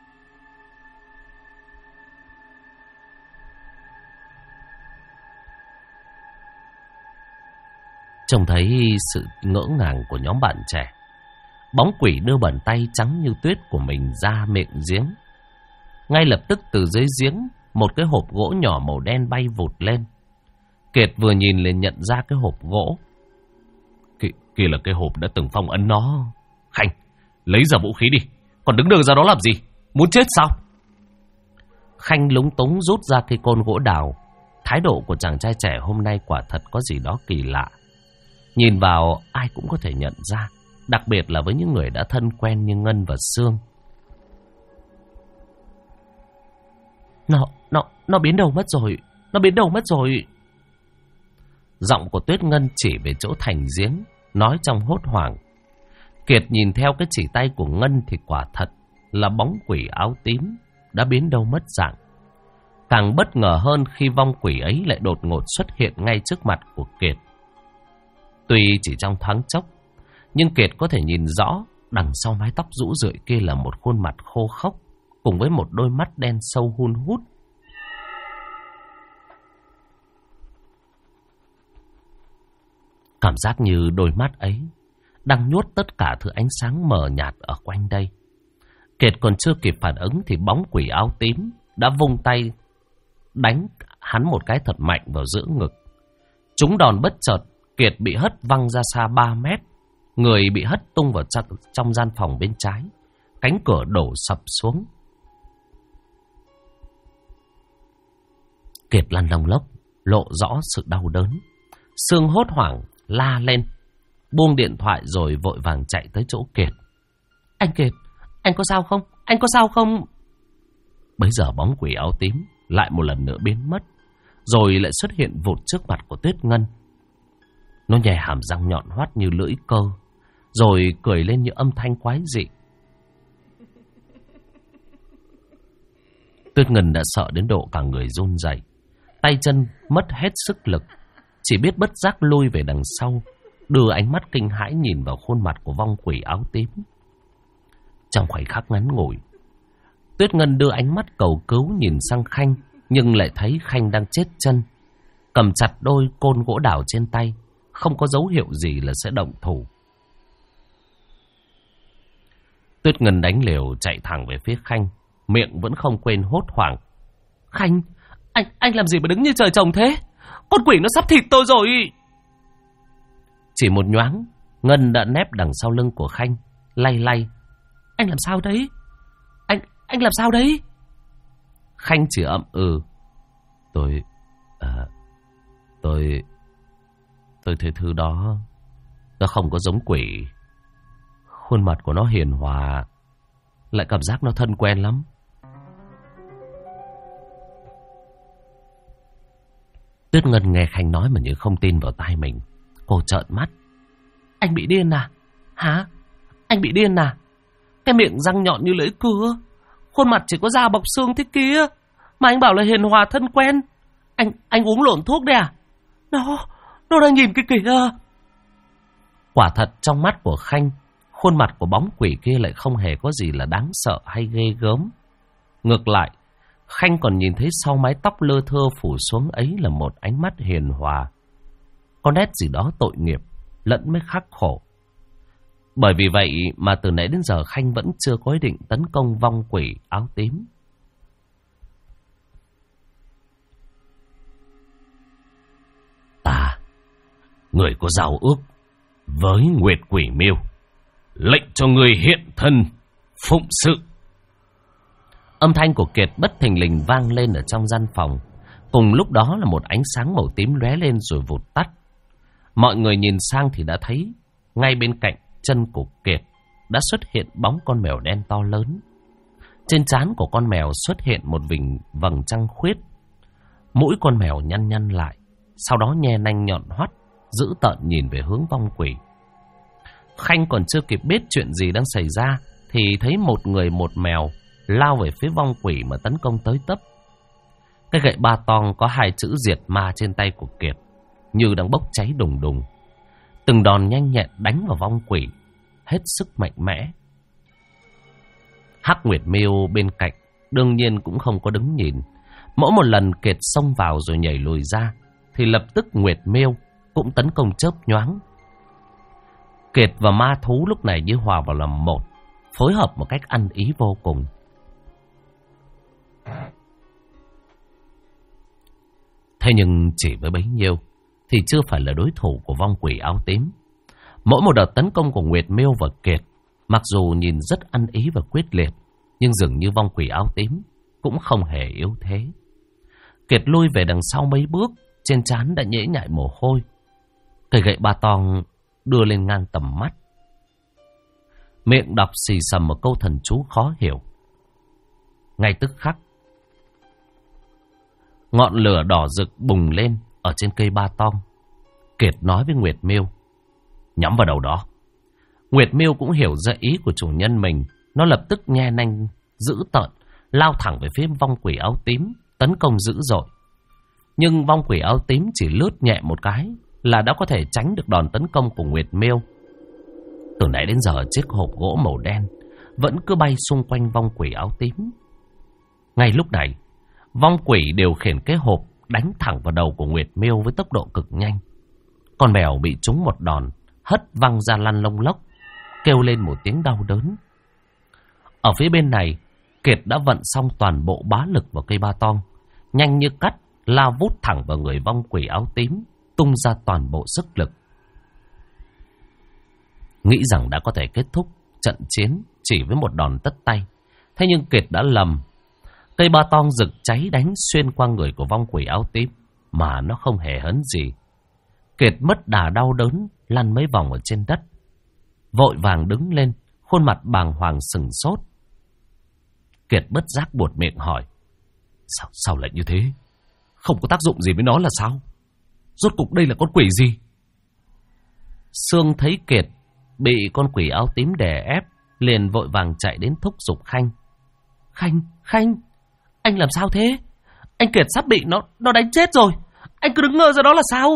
Trông thấy sự ngỡ ngàng của nhóm bạn trẻ, bóng quỷ đưa bàn tay trắng như tuyết của mình ra miệng giếng. Ngay lập tức từ dưới giếng, một cái hộp gỗ nhỏ màu đen bay vụt lên. Kiệt vừa nhìn liền nhận ra cái hộp gỗ. Kia là cái hộp đã từng phong ấn nó. Khanh, lấy ra vũ khí đi. Còn đứng đờ ra đó làm gì? Muốn chết sao? Khanh lúng túng rút ra cây côn gỗ đào. Thái độ của chàng trai trẻ hôm nay quả thật có gì đó kỳ lạ. Nhìn vào ai cũng có thể nhận ra, đặc biệt là với những người đã thân quen như Ngân và Sương. Nó biến đâu mất rồi. Nó biến đâu mất rồi. Giọng của Tuyết Ngân chỉ về chỗ thành giếng, nói trong hốt hoảng. Kiệt nhìn theo cái chỉ tay của Ngân thì quả thật là bóng quỷ áo tím đã biến đâu mất dạng. Càng bất ngờ hơn khi vong quỷ ấy lại đột ngột xuất hiện ngay trước mặt của Kiệt. Tuy chỉ trong thoáng chốc, nhưng Kiệt có thể nhìn rõ đằng sau mái tóc rũ rượi kia là một khuôn mặt khô khốc, cùng với một đôi mắt đen sâu hun hút. Cảm giác như đôi mắt ấy đang nhốt tất cả thứ ánh sáng mờ nhạt ở quanh đây. Kiệt còn chưa kịp phản ứng thì bóng quỷ áo tím đã vung tay đánh hắn một cái thật mạnh vào giữa ngực. Trúng đòn bất chợt, Kiệt bị hất văng ra xa 3 mét. Người bị hất tung vào trong gian phòng bên trái. Cánh cửa đổ sập xuống. Kiệt lăn lông lốc, lộ rõ sự đau đớn. Sương hốt hoảng la lên, buông điện thoại rồi vội vàng chạy tới chỗ Kiệt. Anh Kiệt, anh có sao không? Anh có sao không? Bấy giờ bóng quỷ áo tím lại một lần nữa biến mất, rồi lại xuất hiện vụt trước mặt của Tuyết Ngân. Nó nhè hàm răng nhọn hoắt như lưỡi cơ, rồi cười lên như âm thanh quái dị. Tuyết Ngân đã sợ đến độ cả người run rẩy, tay chân mất hết sức lực, chỉ biết bất giác lui về đằng sau, đưa ánh mắt kinh hãi nhìn vào khuôn mặt của vong quỷ áo tím. Trong khoảnh khắc ngắn ngủi, Tuyết Ngân đưa ánh mắt cầu cứu nhìn sang Khanh, nhưng lại thấy Khanh đang chết chân, cầm chặt đôi côn gỗ đào trên tay, không có dấu hiệu gì là sẽ động thủ. Tuyết Ngân đánh liều chạy thẳng về phía Khanh, miệng vẫn không quên hốt hoảng. Khanh, anh làm gì mà đứng như trời trồng thế? Con quỷ nó sắp thịt tôi rồi. Chỉ một nhoáng, Ngân đã nép đằng sau lưng của Khanh, lay lay. Anh làm sao đấy? Anh làm sao đấy? Khanh chỉ ậm ừ. Tôi thấy thứ đó nó không có giống quỷ. Khuôn mặt của nó hiền hòa, lại cảm giác nó thân quen lắm. Tuyết Ngân nghe Khanh nói mà như không tin vào tai mình. Cô trợn mắt. Anh bị điên à? Hả? Anh bị điên à? Cái miệng răng nhọn như lưỡi cưa, khuôn mặt chỉ có da bọc xương thế kia, mà anh bảo là hiền hòa thân quen. Anh uống lộn thuốc đấy à? Nó đang nhìn cái kìa. Quả thật trong mắt của Khanh, khuôn mặt của bóng quỷ kia lại không hề có gì là đáng sợ hay ghê gớm. Ngược lại, Khanh còn nhìn thấy sau mái tóc lưa thưa phủ xuống ấy là một ánh mắt hiền hòa, có nét gì đó tội nghiệp lẫn mới khắc khổ. Bởi vì vậy mà từ nãy đến giờ Khanh vẫn chưa có ý định tấn công vong quỷ áo tím. Ta, người có giao ước với Nguyệt Quỷ Miêu, lệnh cho người hiện thân phụng sự. Âm thanh của Kiệt bất thình lình vang lên ở trong gian phòng. Cùng lúc đó là một ánh sáng màu tím lóe lên rồi vụt tắt. Mọi người nhìn sang thì đã thấy ngay bên cạnh chân của Kiệt đã xuất hiện bóng con mèo đen to lớn. Trên trán của con mèo xuất hiện một vầng trăng khuyết. Mũi con mèo nhăn nhăn lại, sau đó nhe nanh nhọn hoắt, dữ tợn nhìn về hướng vong quỷ. Khanh còn chưa kịp biết chuyện gì đang xảy ra thì thấy một người một mèo lao về phía vong quỷ mà tấn công tới tấp. Cái gậy ba tong có 2 chữ diệt ma trên tay của Kiệt như đang bốc cháy đùng đùng. Từng đòn nhanh nhẹn đánh vào vong quỷ, hết sức mạnh mẽ. Hắc Nguyệt Miêu bên cạnh đương nhiên cũng không có đứng nhìn. Mỗi một lần Kiệt xông vào rồi nhảy lùi ra thì lập tức Nguyệt Miêu cũng tấn công chớp nhoáng. Kiệt và ma thú lúc này như hòa vào làm một, phối hợp một cách ăn ý vô cùng. Thế nhưng chỉ với bấy nhiêu thì chưa phải là đối thủ của vong quỷ áo tím. Mỗi một đợt tấn công của Nguyệt Miêu và Kiệt, mặc dù nhìn rất ăn ý và quyết liệt, nhưng dường như vong quỷ áo tím cũng không hề yếu thế. Kiệt lui về đằng sau mấy bước, trên trán đã nhễ nhại mồ hôi. Cây gậy ba tong đưa lên ngang tầm mắt, miệng đọc xì xầm một câu thần chú khó hiểu. Ngay tức khắc, ngọn lửa đỏ rực bùng lên ở trên cây ba tong. Kiệt nói với Nguyệt Miêu, nhắm vào đầu đó. Nguyệt Miêu cũng hiểu ra ý của chủ nhân mình, nó lập tức nhe nanh dữ tợn lao thẳng về phía vong quỷ áo tím, tấn công dữ dội. Nhưng vong quỷ áo tím chỉ lướt nhẹ một cái là đã có thể tránh được đòn tấn công của Nguyệt Miêu. Từ nãy đến giờ chiếc hộp gỗ màu đen vẫn cứ bay xung quanh vong quỷ áo tím. Ngay lúc này, vong quỷ điều khiển cái hộp đánh thẳng vào đầu của Nguyệt Miêu với tốc độ cực nhanh. Con mèo bị trúng một đòn, hất văng ra lăn lông lốc, kêu lên một tiếng đau đớn. Ở phía bên này, Kiệt đã vận xong toàn bộ bá lực vào cây ba tong, nhanh như cắt lao vút thẳng vào người vong quỷ áo tím, tung ra toàn bộ sức lực. Nghĩ rằng đã có thể kết thúc trận chiến chỉ với một đòn tất tay. Thế nhưng Kiệt đã lầm. Cây ba tong rực cháy đánh xuyên qua người của vong quỷ áo tím mà nó không hề hấn gì. Kiệt mất đà đau đớn, lăn mấy vòng ở trên đất, vội vàng đứng lên, khuôn mặt bàng hoàng sừng sốt. Kiệt bất giác buột miệng hỏi, Sao lại như thế? Không có tác dụng gì với nó là sao? Rốt cục đây là con quỷ gì? Sương thấy Kiệt bị con quỷ áo tím đè ép, liền vội vàng chạy đến thúc giục Khanh. Khanh, anh làm sao thế? Anh Kiệt sắp bị nó đánh chết rồi. Anh cứ đứng ngơ ra đó là sao?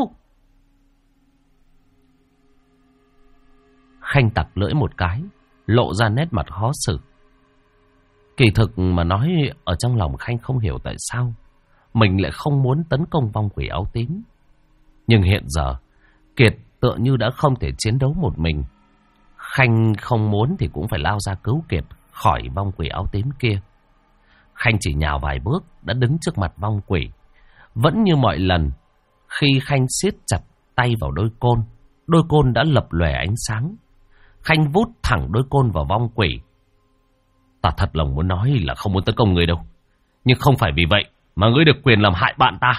Khanh tặc lưỡi một cái, lộ ra nét mặt khó xử. Kỳ thực mà nói, ở trong lòng Khanh không hiểu tại sao mình lại không muốn tấn công vong quỷ áo tím. Nhưng hiện giờ Kiệt tựa như đã không thể chiến đấu một mình. Khanh không muốn thì cũng phải lao ra cứu Kiệt khỏi vong quỷ áo tím kia. Khanh chỉ nhào vài bước đã đứng trước mặt vong quỷ. Vẫn như mọi lần, khi Khanh siết chặt tay vào đôi côn đã lập lòe ánh sáng. Khanh vút thẳng đôi côn vào vong quỷ. Ta thật lòng muốn nói là không muốn tấn công người đâu, nhưng không phải vì vậy mà ngươi được quyền làm hại bạn ta.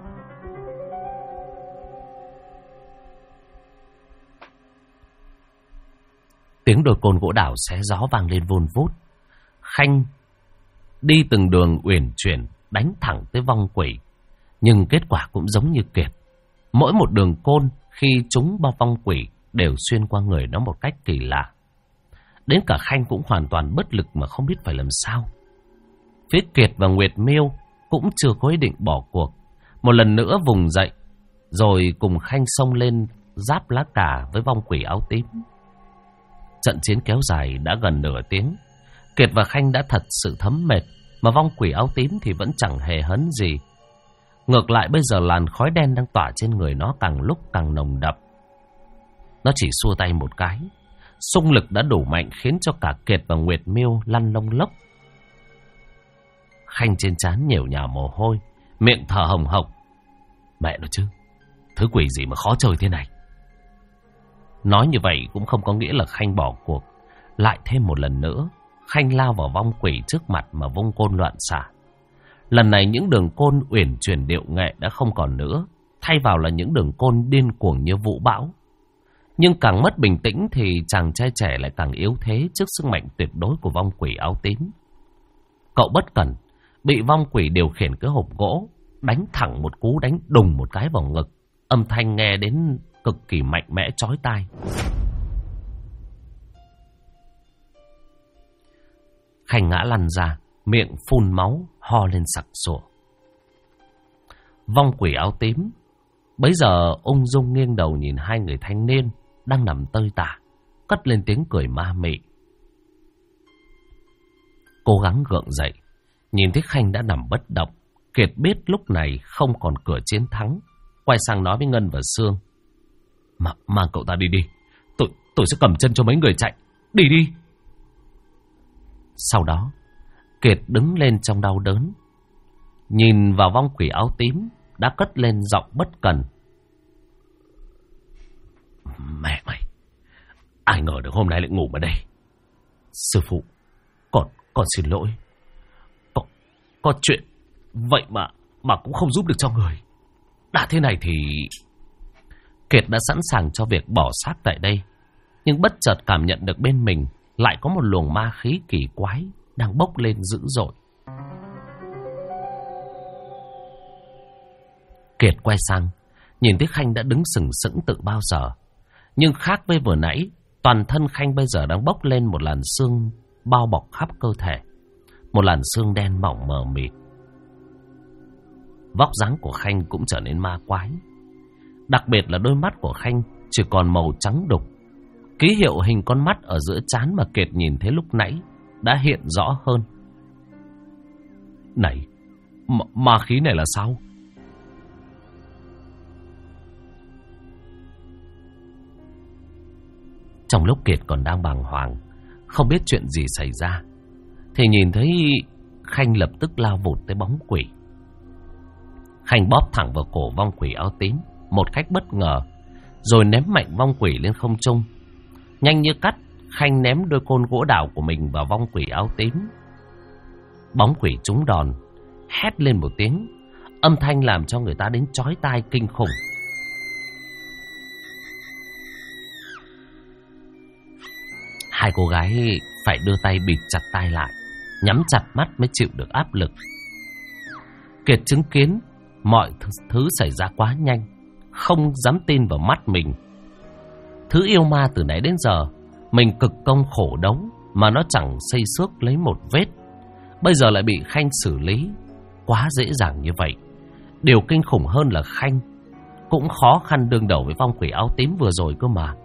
Tiếng đôi côn gỗ đào xé gió vang lên vun vút. Khanh đi từng đường uyển chuyển đánh thẳng tới vong quỷ, nhưng kết quả cũng giống như Kiệt. Mỗi một đường côn khi trúng bao vong quỷ đều xuyên qua người nó một cách kỳ lạ. Đến cả Khanh cũng hoàn toàn bất lực mà không biết phải làm sao. Phía Kiệt và Nguyệt Miêu cũng chưa có ý định bỏ cuộc, một lần nữa vùng dậy, rồi cùng Khanh xông lên giáp lá cà với vong quỷ áo tím. Trận chiến kéo dài đã gần nửa tiếng. Kiệt và Khanh đã thật sự thấm mệt, mà vong quỷ áo tím thì vẫn chẳng hề hấn gì. Ngược lại bây giờ làn khói đen đang tỏa trên người nó càng lúc càng nồng đậm. Nó chỉ xua tay một cái, xung lực đã đủ mạnh khiến cho cả Kiệt và Nguyệt Miêu lăn lông lốc. Khanh trên trán nhểu nhào mồ hôi, miệng thở hồng hộc. Mẹ nó chứ, thứ quỷ gì mà khó chơi thế này. Nói như vậy cũng không có nghĩa là Khanh bỏ cuộc. Lại thêm một lần nữa, Khanh lao vào vong quỷ trước mặt mà vung côn loạn xạ. Lần này những đường côn uyển chuyển điệu nghệ đã không còn nữa, thay vào là những đường côn điên cuồng như vũ bão. Nhưng càng mất bình tĩnh thì chàng trai trẻ lại càng yếu thế trước sức mạnh tuyệt đối của vong quỷ áo tím. Cậu bất cẩn, bị vong quỷ điều khiển cái hộp gỗ, đánh thẳng một cú đánh đùng một cái vào ngực. Âm thanh nghe đến cực kỳ mạnh mẽ chói tai. Khanh ngã lăn ra, miệng phun máu, ho lên sặc sụa. Vong quỷ áo tím bấy giờ ung dung nghiêng đầu nhìn hai người thanh niên đang nằm tơi tả, cất lên tiếng cười ma mị. Cố gắng gượng dậy, nhìn thấy Khanh đã nằm bất động, Kiệt biết lúc này không còn cửa chiến thắng, quay sang nói với Ngân và Sương. Mang cậu ta đi đi, tôi sẽ cầm chân cho mấy người chạy, đi đi. Sau đó Kiệt đứng lên trong đau đớn, nhìn vào vong quỷ áo tím đã cất lên giọng bất cần. Mẹ mày, ai ngờ được hôm nay lại ngủ ở đây. Sư phụ, con xin lỗi. Có chuyện vậy mà cũng không giúp được cho người. Đã thế này thì... Kiệt đã sẵn sàng cho việc bỏ xác tại đây, nhưng bất chợt cảm nhận được bên mình lại có một luồng ma khí kỳ quái đang bốc lên dữ dội. Kiệt quay sang, nhìn thấy Khanh đã đứng sừng sững từ bao giờ. Nhưng khác với vừa nãy, toàn thân Khanh bây giờ đang bốc lên một làn sương bao bọc khắp cơ thể. Một làn sương đen mỏng mờ mịt. Vóc dáng của Khanh cũng trở nên ma quái. Đặc biệt là đôi mắt của Khanh chỉ còn màu trắng đục. Ký hiệu hình con mắt ở giữa trán mà Kiệt nhìn thấy lúc nãy đã hiện rõ hơn. Này, ma khí này là sao? Trong lúc Kiệt còn đang bàng hoàng, không biết chuyện gì xảy ra, thì nhìn thấy Khanh lập tức lao vụt tới bóng quỷ. Khanh bóp thẳng vào cổ vong quỷ áo tím một cách bất ngờ, rồi ném mạnh vong quỷ lên không trung. Nhanh như cắt, Khanh ném đôi côn gỗ đào của mình vào vong quỷ áo tím. Bóng quỷ trúng đòn, hét lên một tiếng, âm thanh làm cho người ta đến chói tai kinh khủng. Hai cô gái phải đưa tay bịt chặt tai lại, nhắm chặt mắt mới chịu được áp lực. Kiệt chứng kiến mọi thứ xảy ra quá nhanh, không dám tin vào mắt mình. Thứ yêu ma từ nãy đến giờ mình cực công khổ đấu mà nó chẳng xây xước lấy một vết, bây giờ lại bị Khanh xử lý quá dễ dàng như vậy. Điều kinh khủng hơn là Khanh cũng khó khăn đương đầu với vong quỷ áo tím vừa rồi cơ mà.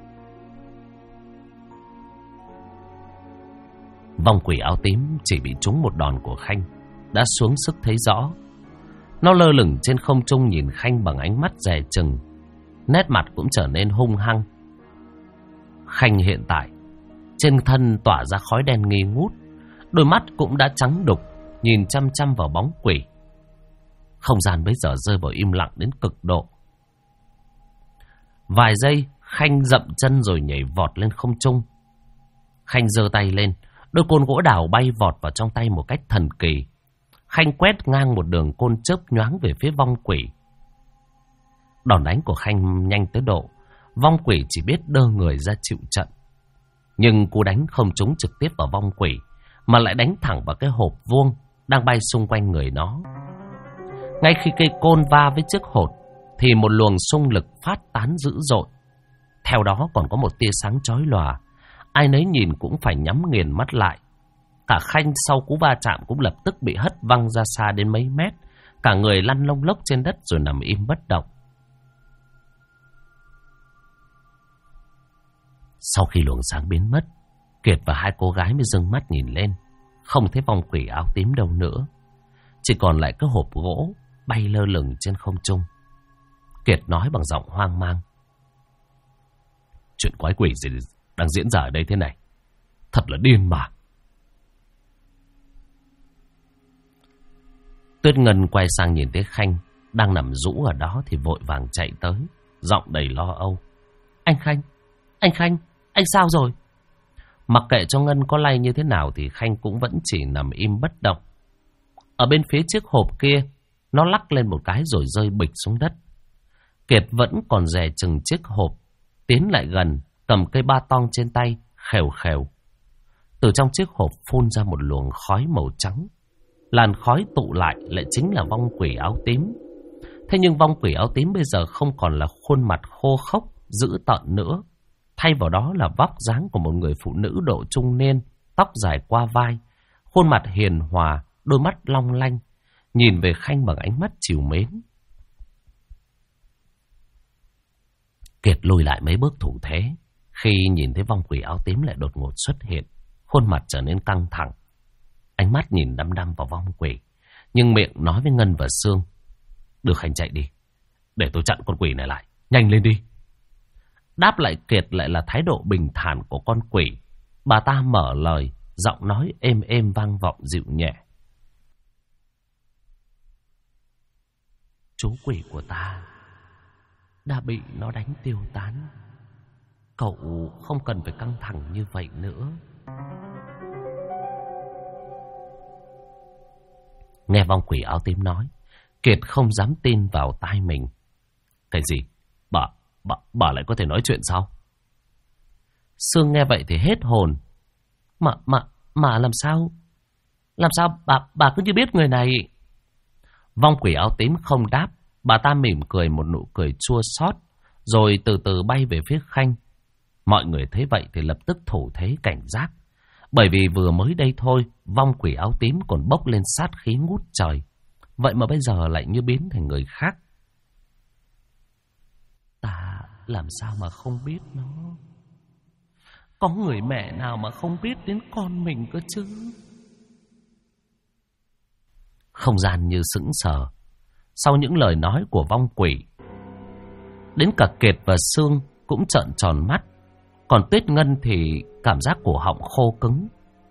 Vong quỷ áo tím chỉ bị trúng một đòn của Khanh đã xuống sức thấy rõ. Nó lơ lửng trên không trung nhìn Khanh bằng ánh mắt dè chừng, nét mặt cũng trở nên hung hăng. Khanh hiện tại trên thân tỏa ra khói đen nghi ngút, đôi mắt cũng đã trắng đục, nhìn chăm chăm vào bóng quỷ. Không gian bây giờ rơi vào im lặng đến cực độ. Vài giây, Khanh dậm chân rồi nhảy vọt lên không trung. Khanh giơ tay lên, đôi côn gỗ đào bay vọt vào trong tay một cách thần kỳ. Khanh quét ngang một đường côn chớp nhoáng về phía vong quỷ. Đòn đánh của Khanh nhanh tới độ vong quỷ chỉ biết đơ người ra chịu trận. Nhưng cú đánh không trúng trực tiếp vào vong quỷ, mà lại đánh thẳng vào cái hộp vuông đang bay xung quanh người nó. Ngay khi cây côn va với chiếc hột thì một luồng xung lực phát tán dữ dội. Theo đó còn có một tia sáng chói lòa, ai nấy nhìn cũng phải nhắm nghiền mắt lại. Cả Khanh sau cú va chạm cũng lập tức bị hất văng ra xa đến mấy mét, cả người lăn lông lốc trên đất rồi nằm im bất động. Sau khi luồng sáng biến mất, Kiệt và hai cô gái mới dừng mắt nhìn lên. không thấy vong quỷ áo tím đâu nữa. Chỉ còn lại cái hộp gỗ bay lơ lửng trên không trung. Kiệt nói bằng giọng hoang mang. Chuyện quái quỷ gì đang diễn ra ở đây thế này? Thật là điên mà. Tuyết Ngân quay sang nhìn thấy Khanh đang nằm rũ ở đó thì vội vàng chạy tới, giọng đầy lo âu. Anh Khanh, anh sao rồi? Mặc kệ cho Ngân có lay như thế nào thì Khanh cũng vẫn chỉ nằm im bất động. Ở bên phía chiếc hộp kia, nó lắc lên một cái rồi rơi bịch xuống đất. Kiệt vẫn còn dè chừng chiếc hộp, tiến lại gần, cầm cây ba tong trên tay, khèo khèo. Từ trong chiếc hộp phun ra một luồng khói màu trắng. Làn khói tụ lại chính là vong quỷ áo tím. Thế nhưng vong quỷ áo tím bây giờ không còn là khuôn mặt khô khốc, dữ tợn nữa. Thay vào đó là vóc dáng của một người phụ nữ độ trung niên, tóc dài qua vai, khuôn mặt hiền hòa, đôi mắt long lanh, nhìn về Khanh bằng ánh mắt trìu mến. Kiệt lùi lại mấy bước thủ thế, khi nhìn thấy vong quỷ áo tím lại đột ngột xuất hiện, khuôn mặt trở nên căng thẳng. Ánh mắt nhìn đăm đăm vào vong quỷ, nhưng miệng nói với Ngân và Sương. Đưa Khanh chạy đi, để tôi chặn con quỷ này lại, nhanh lên đi. Đáp lại Kiệt lại là thái độ bình thản của con quỷ. Bà ta mở lời, giọng nói êm êm vang vọng dịu nhẹ. Chú quỷ của ta đã bị nó đánh tiêu tán. Cậu không cần phải căng thẳng như vậy nữa. Nghe vong quỷ áo tím nói, Kiệt không dám tin vào tai mình. Cái gì? Bà lại có thể nói chuyện sao? Sương nghe vậy thì hết hồn. Mà làm sao? Làm sao bà cứ như biết người này? Vong quỷ áo tím không đáp. Bà ta mỉm cười một nụ cười chua xót, rồi từ từ bay về phía Khanh. Mọi người thấy vậy thì lập tức thủ thế cảnh giác. Bởi vì vừa mới đây thôi, vong quỷ áo tím còn bốc lên sát khí ngút trời. Vậy mà bây giờ lại như biến thành người khác. Ta làm sao mà không biết nó? Có người mẹ nào mà không biết đến con mình cơ chứ? Không gian như sững sờ sau những lời nói của vong quỷ. Đến cả Kiệt và Sương cũng trợn tròn mắt. Còn Tuyết Ngân thì cảm giác cổ họng khô cứng.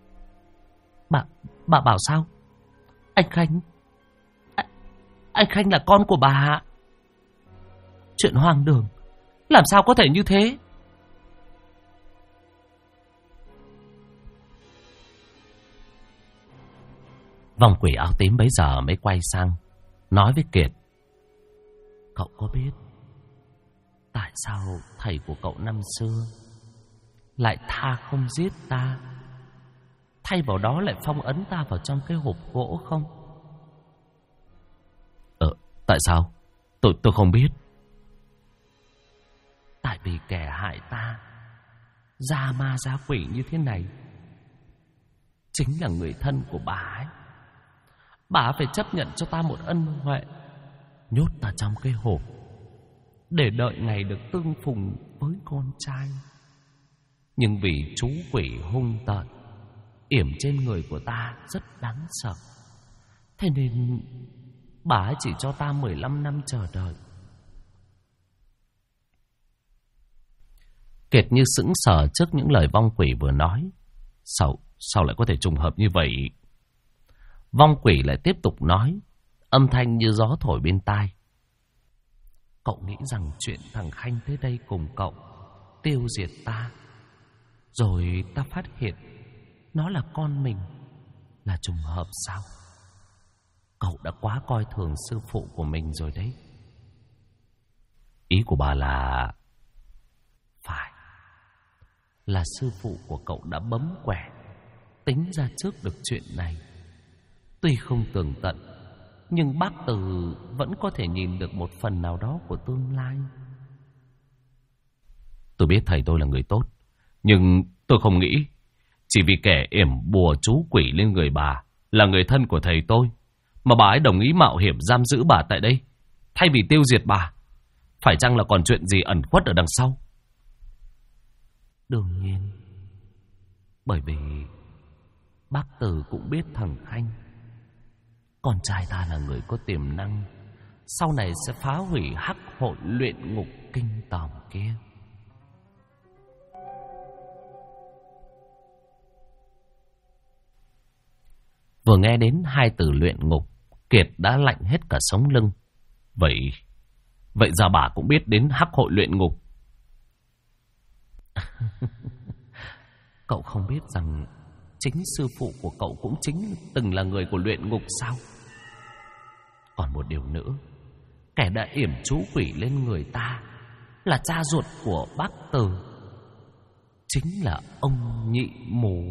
Bà bảo sao? Anh Khanh là con của bà. Chuyện hoang đường, làm sao có thể như thế? Vong quỷ áo tím bấy giờ mới quay sang nói với Kiệt. Cậu có biết tại sao thầy của cậu năm xưa lại tha không giết ta, thay vào đó lại phong ấn ta vào trong cái hộp gỗ không? Tại sao? Tôi không biết. Tại vì kẻ hại ta, ra ma ra quỷ như thế này, chính là người thân của bà ấy. Bà phải chấp nhận cho ta một ân huệ, nhốt ta trong cái hộp để đợi ngày được tương phùng với con trai. Nhưng vì chú quỷ hung tợn yểm trên người của ta rất đáng sợ, thế nên bà ấy chỉ cho ta 15 năm chờ đợi. Kiệt như sững sờ trước những lời vong quỷ vừa nói. Sao lại có thể trùng hợp như vậy? Vong quỷ lại tiếp tục nói, âm thanh như gió thổi bên tai. Cậu nghĩ rằng chuyện thằng Khanh tới đây cùng cậu tiêu diệt ta, rồi ta phát hiện nó là con mình, là trùng hợp sao? Cậu đã quá coi thường sư phụ của mình rồi đấy. Ý của bà là... Phải, là sư phụ của cậu đã bấm quẻ, tính ra trước được chuyện này. Tuy không tường tận, nhưng bác Từ vẫn có thể nhìn được một phần nào đó của tương lai. Tôi biết thầy tôi là người tốt, nhưng tôi không nghĩ chỉ vì kẻ yểm bùa chú quỷ lên người bà là người thân của thầy tôi mà bà ấy đồng ý mạo hiểm giam giữ bà tại đây, thay vì tiêu diệt bà. Phải chăng là còn chuyện gì ẩn khuất ở đằng sau? Đương nhiên, bởi vì Bác Từ cũng biết thằng Khanh, con trai ta là người có tiềm năng, sau này sẽ phá hủy hắc hội luyện ngục kinh tởm kia. Vừa nghe đến hai từ luyện ngục, Kiệt đã lạnh hết cả sống lưng. Vậy ra bà cũng biết đến hắc hội luyện ngục. Cậu không biết rằng chính sư phụ của cậu cũng chính từng là người của luyện ngục sao? Còn một điều nữa, kẻ đã yểm chú quỷ lên người ta là cha ruột của bác Từ, chính là ông Nhị Mù.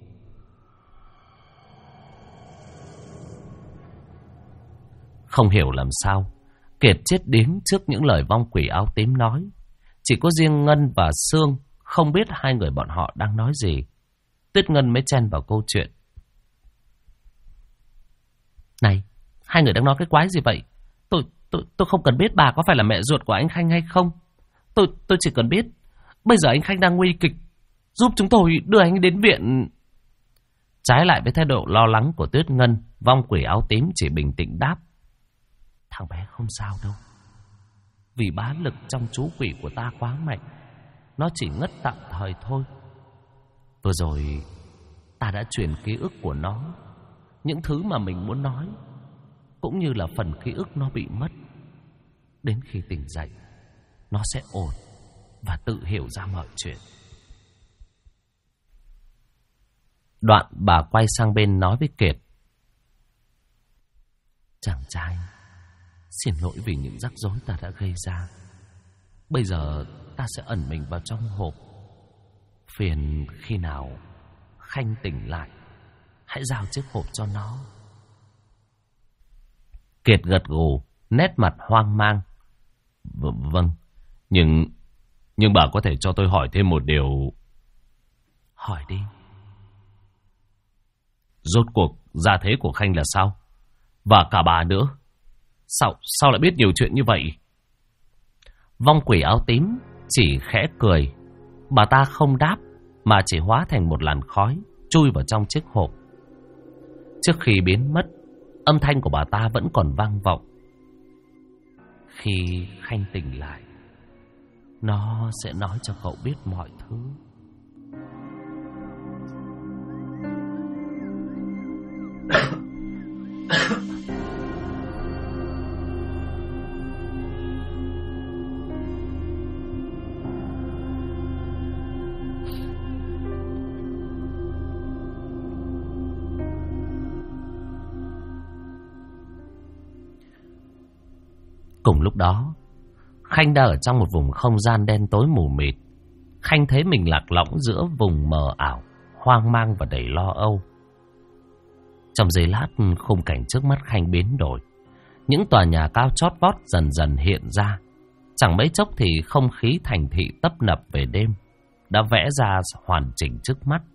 Không hiểu làm sao Kiệt chết điếng trước những lời vong quỷ áo tím nói. Chỉ có riêng Ngân và Sương không biết hai người bọn họ đang nói gì. Tuyết Ngân mới chen vào câu chuyện. Này, hai người đang nói cái quái gì vậy? Tôi không cần biết bà có phải là mẹ ruột của anh Khanh hay không. Tôi chỉ cần biết bây giờ anh Khanh đang nguy kịch, giúp chúng tôi đưa anh đến viện. Trái lại với thái độ lo lắng của Tuyết Ngân, vong quỷ áo tím chỉ bình tĩnh đáp. Thằng bé không sao đâu. Vì bá lực trong chú quỷ của ta quá mạnh, nó chỉ ngất tạm thời thôi. Vừa rồi ta đã truyền ký ức của nó, những thứ mà mình muốn nói, cũng như là phần ký ức nó bị mất. Đến khi tỉnh dậy, nó sẽ ổn và tự hiểu ra mọi chuyện. Đoạn bà quay sang bên nói với Kiệt. Chàng trai, xin lỗi vì những rắc rối ta đã gây ra. Bây giờ ta sẽ ẩn mình vào trong hộp. Phiền khi nào Khanh tỉnh lại, hãy giao chiếc hộp cho nó. Kiệt gật gù, nét mặt hoang mang. Vâng, nhưng bà có thể cho tôi hỏi thêm một điều. Hỏi đi. Rốt cuộc gia thế của Khanh là sao? Và cả bà nữa, Sao lại biết nhiều chuyện như vậy? Vong quỷ áo tím chỉ khẽ cười. Bà ta không đáp, mà chỉ hóa thành một làn khói chui vào trong chiếc hộp. Trước khi biến mất, âm thanh của bà ta vẫn còn vang vọng. Khi Khanh tỉnh lại, nó sẽ nói cho cậu biết mọi thứ. Cùng lúc đó, Khanh đang ở trong một vùng không gian đen tối mù mịt. Khanh thấy mình lạc lõng giữa vùng mờ ảo, hoang mang và đầy lo âu. Trong giây lát, khung cảnh trước mắt Khanh biến đổi. Những tòa nhà cao chót vót dần dần hiện ra. Chẳng mấy chốc thì không khí thành thị tấp nập về đêm đã vẽ ra hoàn chỉnh trước mắt.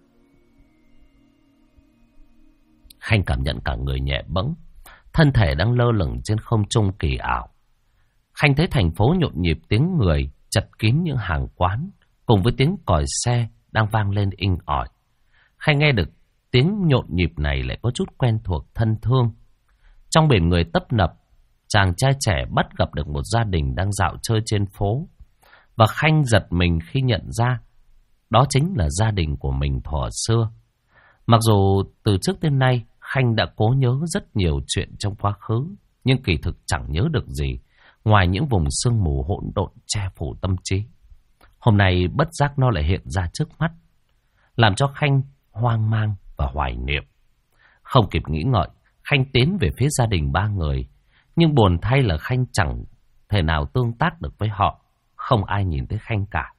Khanh cảm nhận cả người nhẹ bẫng, thân thể đang lơ lửng trên không trung kỳ ảo. Khanh thấy thành phố nhộn nhịp tiếng người, chật kín những hàng quán, cùng với tiếng còi xe đang vang lên inh ỏi. Khanh nghe được tiếng nhộn nhịp này lại có chút quen thuộc thân thương. Trong biển người tấp nập, chàng trai trẻ bắt gặp được một gia đình đang dạo chơi trên phố. Và Khanh giật mình khi nhận ra đó chính là gia đình của mình thuở xưa. Mặc dù từ trước đến nay Khanh đã cố nhớ rất nhiều chuyện trong quá khứ, nhưng kỳ thực chẳng nhớ được gì ngoài những vùng sương mù hỗn độn che phủ tâm trí. Hôm nay bất giác nó lại hiện ra trước mắt, làm cho Khanh hoang mang và hoài niệm. Không kịp nghĩ ngợi, Khanh tiến về phía gia đình ba người. Nhưng buồn thay là Khanh chẳng thể nào tương tác được với họ. Không ai nhìn thấy Khanh cả.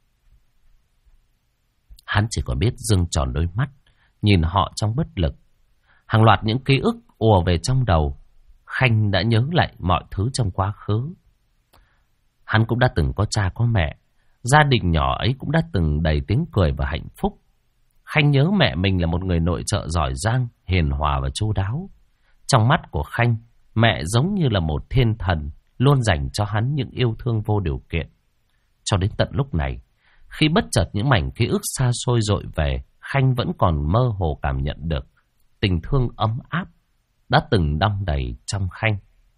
Hắn chỉ còn biết dâng tròn đôi mắt, nhìn họ trong bất lực. Hàng loạt những ký ức ùa về trong đầu. Khanh đã nhớ lại mọi thứ trong quá khứ. Hắn cũng đã từng có cha có mẹ. Gia đình nhỏ ấy cũng đã từng đầy tiếng cười và hạnh phúc. Khanh nhớ mẹ mình là một người nội trợ giỏi giang, hiền hòa và chu đáo. Trong mắt của Khanh, mẹ giống như là một thiên thần, luôn dành cho hắn những yêu thương vô điều kiện. Cho đến tận lúc này, khi bất chợt những mảnh ký ức xa xôi dội về, Khanh vẫn còn mơ hồ cảm nhận được tình thương ấm áp đã từng đong đầy trong Khanh.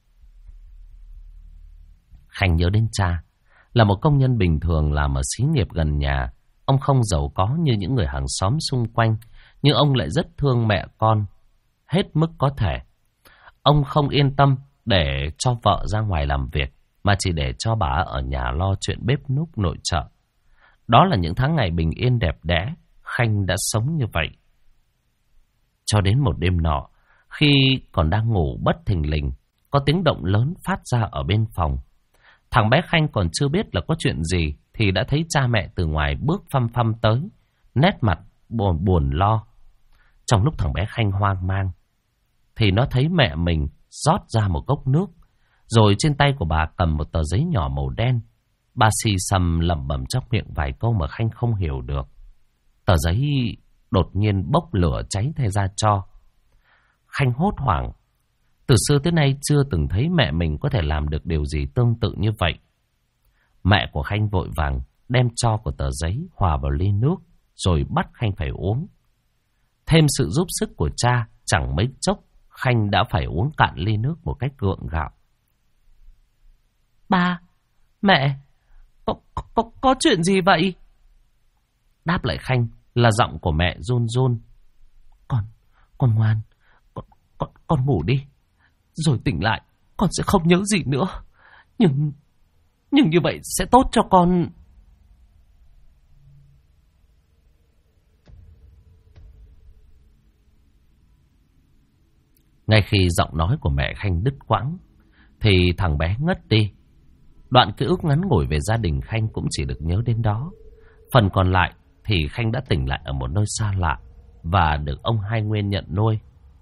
Khanh nhớ đến cha, là một công nhân bình thường làm ở xí nghiệp gần nhà. Ông không giàu có như những người hàng xóm xung quanh, nhưng ông lại rất thương mẹ con hết mức có thể. Ông không yên tâm để cho vợ ra ngoài làm việc, mà chỉ để cho bà ở nhà lo chuyện bếp núc nội trợ. Đó là những tháng ngày bình yên đẹp đẽ, Khanh đã sống như vậy. Cho đến một đêm nọ, khi còn đang ngủ bất thình lình, có tiếng động lớn phát ra ở bên phòng. Thằng bé Khanh còn chưa biết là có chuyện gì thì đã thấy cha mẹ từ ngoài bước phăm phăm tới, nét mặt buồn lo. Trong lúc thằng bé Khanh hoang mang thì nó thấy mẹ mình rót ra một cốc nước, rồi trên tay của bà cầm một tờ giấy nhỏ màu đen. Bà xì xầm lẩm bẩm trong miệng vài câu mà Khanh không hiểu được. Tờ giấy đột nhiên bốc lửa cháy thay ra tro. Khanh hốt hoảng. Từ xưa tới nay chưa từng thấy mẹ mình có thể làm được điều gì tương tự như vậy. Mẹ của Khanh vội vàng đem tro của tờ giấy hòa vào ly nước, rồi bắt Khanh phải uống. Thêm sự giúp sức của cha, chẳng mấy chốc Khanh đã phải uống cạn ly nước một cách gượng gạo. Ba, mẹ, có chuyện gì vậy? Đáp lại Khanh là giọng của mẹ run run. Con ngoan, con ngủ đi, rồi tỉnh lại con sẽ không nhớ gì nữa. Nhưng như vậy sẽ tốt cho con. Ngay khi giọng nói của mẹ Khanh đứt quãng thì thằng bé ngất đi. Đoạn ký ức ngắn ngủi về gia đình Khanh cũng chỉ được nhớ đến đó. Phần còn lại thì Khanh đã tỉnh lại ở một nơi xa lạ và được ông Hai Nguyên nhận nuôi.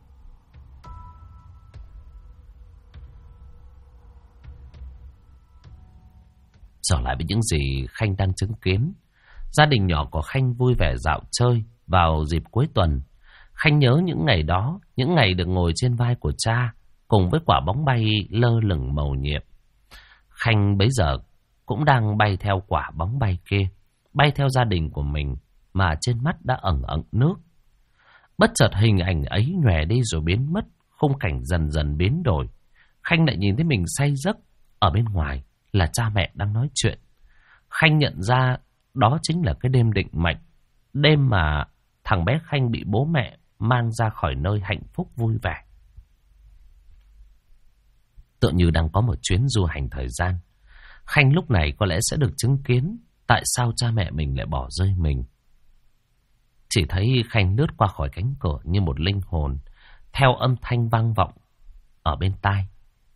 Trở lại với những gì Khanh đang chứng kiến, gia đình nhỏ của Khanh vui vẻ dạo chơi vào dịp cuối tuần. Khanh nhớ những ngày đó, những ngày được ngồi trên vai của cha cùng với quả bóng bay lơ lửng màu nhiệm. Khanh bấy giờ cũng đang bay theo quả bóng bay kia, bay theo gia đình của mình mà trên mắt đã ẩn ẩn nước. Bất chợt hình ảnh ấy nhòe đi rồi biến mất, khung cảnh dần dần biến đổi. Khanh lại nhìn thấy mình say giấc, ở bên ngoài là cha mẹ đang nói chuyện. Khanh nhận ra đó chính là cái đêm định mệnh, đêm mà thằng bé Khanh bị bố mẹ mang ra khỏi nơi hạnh phúc vui vẻ. Tựa như đang có một chuyến du hành thời gian. Khanh lúc này có lẽ sẽ được chứng kiến tại sao cha mẹ mình lại bỏ rơi mình. Chỉ thấy Khanh lướt qua khỏi cánh cửa như một linh hồn, theo âm thanh vang vọng ở bên tai.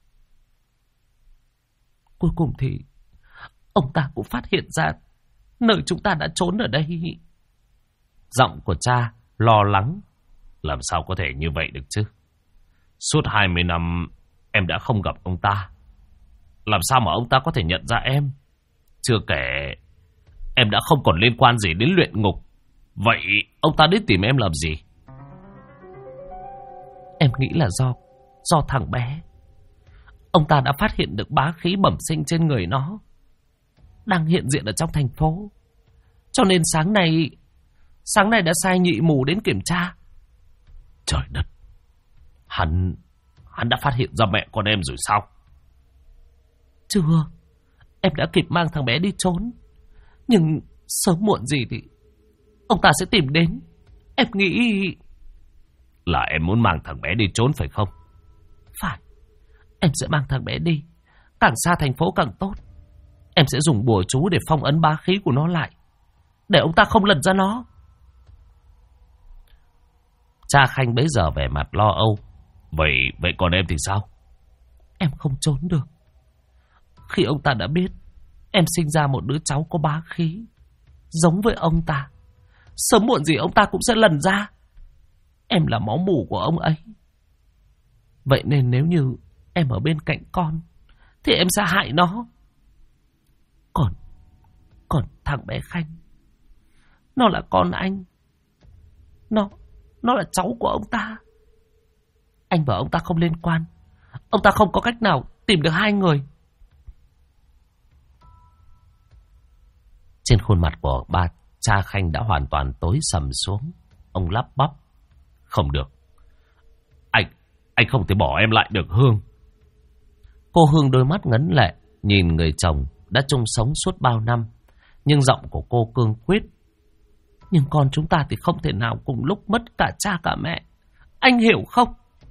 Cuối cùng thì ông ta cũng phát hiện ra nơi chúng ta đã trốn ở đây. Giọng của cha lo lắng. Làm sao có thể như vậy được chứ? Suốt 20 năm em đã không gặp ông ta. Làm sao mà ông ta có thể nhận ra em? Chưa kể em đã không còn liên quan gì đến luyện ngục. Vậy ông ta đến tìm em làm gì? Em nghĩ là do thằng bé. Ông ta đã phát hiện được bá khí bẩm sinh trên người nó, đang hiện diện ở trong thành phố. Cho nên sáng nay đã sai nhị mù đến kiểm tra. Trời đất, hắn đã phát hiện ra mẹ con em rồi sao? Chưa, em đã kịp mang thằng bé đi trốn. Nhưng sớm muộn gì thì ông ta sẽ tìm đến. Em nghĩ là em muốn mang thằng bé đi trốn phải không? Phải, em sẽ mang thằng bé đi, càng xa thành phố càng tốt. Em sẽ dùng bùa chú để phong ấn bá khí của nó lại, để ông ta không lần ra nó. Cha Khanh bấy giờ vẻ mặt lo âu. Vậy còn em thì sao? Em không trốn được. Khi ông ta đã biết em sinh ra một đứa cháu có bá khí giống với ông ta, sớm muộn gì ông ta cũng sẽ lần ra em là máu mủ của ông ấy. Vậy nên nếu như em ở bên cạnh con thì em sẽ hại nó. Còn thằng bé Khanh, nó là con anh. Nó là cháu của ông ta. Anh và ông ta không liên quan. Ông ta không có cách nào tìm được hai người. Trên khuôn mặt của cha Khanh đã hoàn toàn tối sầm xuống. ông lắp bắp. Không được. Anh không thể bỏ em lại được Hương. Cô Hương đôi mắt ngấn lệ, nhìn người chồng đã chung sống suốt bao năm. Nhưng giọng của cô cương quyết. Nhưng con chúng ta thì không thể nào cùng lúc mất cả cha cả mẹ. Anh hiểu không?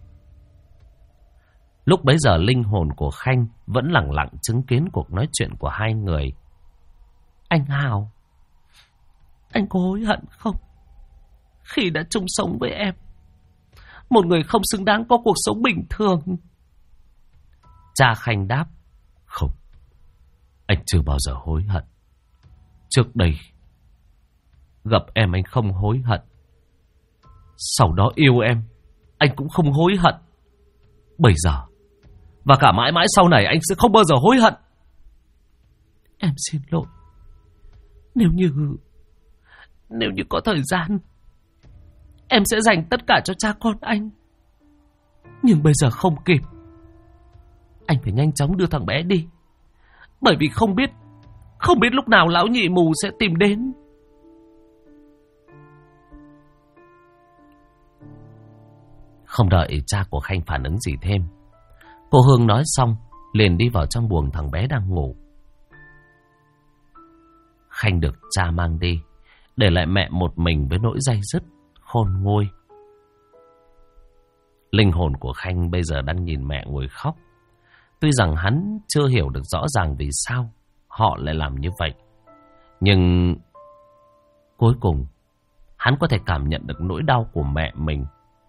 Lúc bấy giờ linh hồn của Khanh vẫn lặng lặng chứng kiến cuộc nói chuyện của hai người. Anh Hào, anh có hối hận không? Khi đã chung sống với em, một người không xứng đáng có cuộc sống bình thường. Cha Khanh đáp. Không, anh chưa bao giờ hối hận. Trước đây gặp em anh không hối hận. Sau đó yêu em, anh cũng không hối hận. Bây giờ và cả mãi mãi sau này anh sẽ không bao giờ hối hận. Em xin lỗi. Nếu như có thời gian, em sẽ dành tất cả cho cha con anh. Nhưng bây giờ không kịp. Anh phải nhanh chóng đưa thằng bé đi. Bởi vì không biết lúc nào lão nhị mù sẽ tìm đến. Không đợi cha của Khanh phản ứng gì thêm, cô Hương nói xong liền đi vào trong buồng thằng bé đang ngủ. Khanh được cha mang đi, để lại mẹ một mình với nỗi day dứt khôn nguôi. Linh hồn của Khanh bây giờ đang nhìn mẹ ngồi khóc. Tuy rằng hắn chưa hiểu được rõ ràng vì sao họ lại làm như vậy, nhưng cuối cùng hắn có thể cảm nhận được nỗi đau của mẹ mình.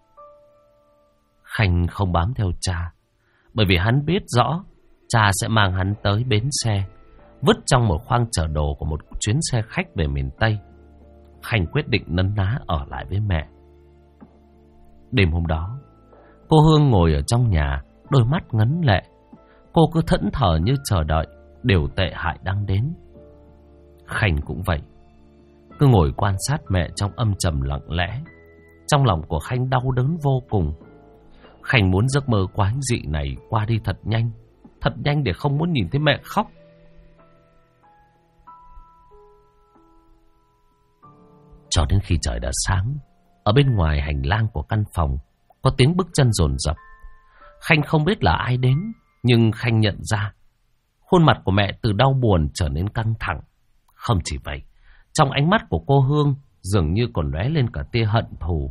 Khanh không bám theo cha, bởi vì hắn biết rõ cha sẽ mang hắn tới bến xe, vứt trong một khoang chở đồ của một chuyến xe khách về miền Tây. Khanh quyết định nấn ná ở lại với mẹ. Đêm hôm đó, cô Hương ngồi ở trong nhà, đôi mắt ngấn lệ. Cô cứ thẫn thờ như chờ đợi điều tệ hại đang đến. Khanh cũng vậy, cứ ngồi quan sát mẹ trong âm trầm lặng lẽ. Trong lòng của Khanh đau đớn vô cùng. Khanh muốn giấc mơ quái dị này qua đi thật nhanh để không muốn nhìn thấy mẹ khóc. Cho đến khi trời đã sáng, ở bên ngoài hành lang của căn phòng có tiếng bước chân dồn dập. Khanh không biết là ai đến, nhưng Khanh nhận ra khuôn mặt của mẹ từ đau buồn trở nên căng thẳng. Không chỉ vậy, trong ánh mắt của cô Hương dường như còn lóe lên cả tia hận thù.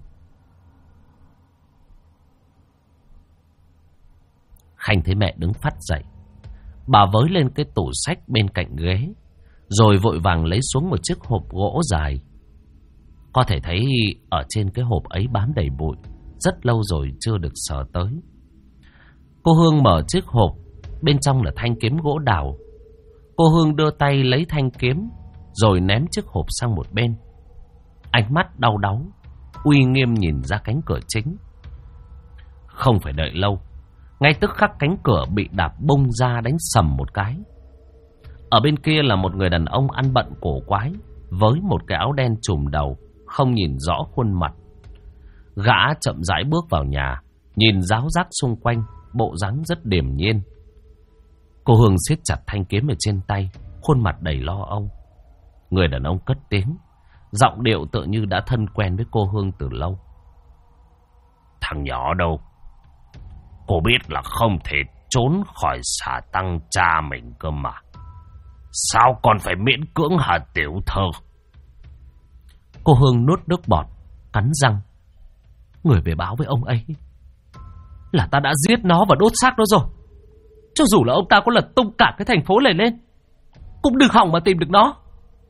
Khanh thấy mẹ đứng phắt dậy. Bà với lên cái tủ sách bên cạnh ghế, rồi vội vàng lấy xuống một chiếc hộp gỗ dài. Có thể thấy ở trên cái hộp ấy bám đầy bụi, rất lâu rồi chưa được sờ tới. Cô Hương mở chiếc hộp, bên trong là thanh kiếm gỗ đào. Cô Hương đưa tay lấy thanh kiếm, rồi ném chiếc hộp sang một bên. Ánh mắt đau đáu, uy nghiêm nhìn ra cánh cửa chính. Không phải đợi lâu, ngay tức khắc cánh cửa bị đạp bung ra đánh sầm một cái. Ở bên kia là một người đàn ông ăn bận cổ quái, với một cái áo đen trùm đầu, không nhìn rõ khuôn mặt. Gã chậm rãi bước vào nhà, nhìn ráo rác xung quanh, bộ dáng rất điềm nhiên. Cô Hương siết chặt thanh kiếm ở trên tay, khuôn mặt đầy lo âu. Người đàn ông cất tiếng, giọng điệu tựa như đã thân quen với cô Hương từ lâu. Thằng nhỏ đâu? Cô biết là không thể trốn khỏi xà tăng cha mình cơ mà. Sao còn phải miễn cưỡng hả tiểu thơ? Cô Hương nuốt nước bọt, cắn răng. Người về báo với ông ấy là ta đã giết nó và đốt xác nó rồi. Cho dù là ông ta có lật tung cả cái thành phố này lên, cũng đừng hòng mà tìm được nó.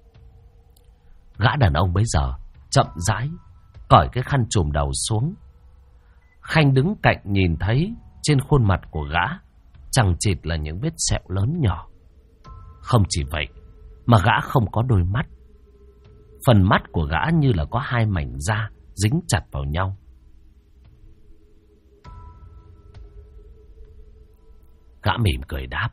Gã đàn ông bấy giờ chậm rãi cởi cái khăn trùm đầu xuống. Khanh đứng cạnh nhìn thấy trên khuôn mặt của gã chằng chịt là những vết sẹo lớn nhỏ. Không chỉ vậy mà gã không có đôi mắt. Phần mắt của gã như là có hai mảnh da dính chặt vào nhau. Gã mỉm cười đáp.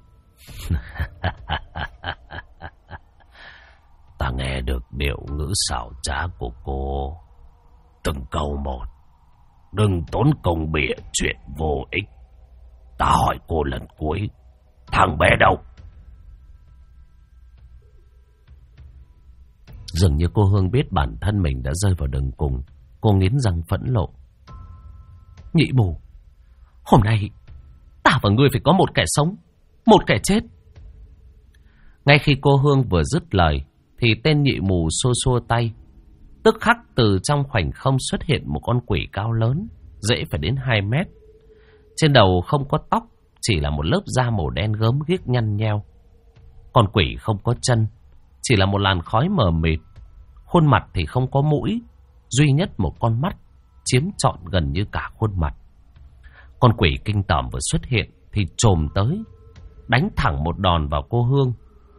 Ta nghe được điệu ngữ xảo trá của cô, từng câu một. Đừng tốn công bịa chuyện vô ích. Ta hỏi cô lần cuối, thằng bé đâu? Dường như cô Hương biết bản thân mình đã rơi vào đường cùng. Cô nghiến răng phẫn nộ. Nhị mù, hôm nay ta và ngươi phải có một kẻ sống, một kẻ chết. Ngay khi cô Hương vừa dứt lời thì tên nhị mù xua xua tay. Tức khắc từ trong khoảnh không xuất hiện một con quỷ cao lớn, dễ phải đến 2 mét. Trên đầu không có tóc, chỉ là một lớp da màu đen gớm ghiếc nhăn nheo. Con quỷ không có chân, chỉ là một làn khói mờ mịt. Khuôn mặt thì không có mũi, duy nhất một con mắt chiếm trọn gần như cả khuôn mặt. Con quỷ kinh tởm vừa xuất hiện thì chồm tới, đánh thẳng một đòn vào cô Hương.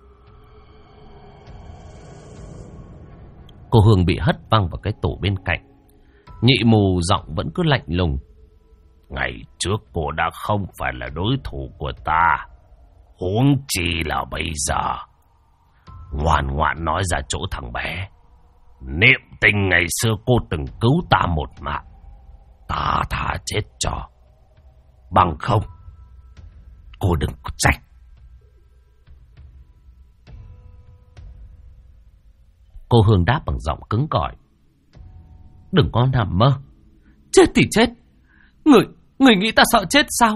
Cô Hương bị hất văng vào cái tủ bên cạnh. Nhị mù giọng vẫn cứ lạnh lùng. Ngày trước cô đã không phải là đối thủ của ta, huống chi là bây giờ. Ngoan ngoãn nói ra chỗ thằng bé. Niệm tình ngày xưa cô từng cứu ta một mạng, ta thà chết cho. Bằng không, cô đừng có trách. Cô Hương đáp bằng giọng cứng cỏi. Đừng có nằm mơ. Chết thì chết. Người nghĩ ta sợ chết sao?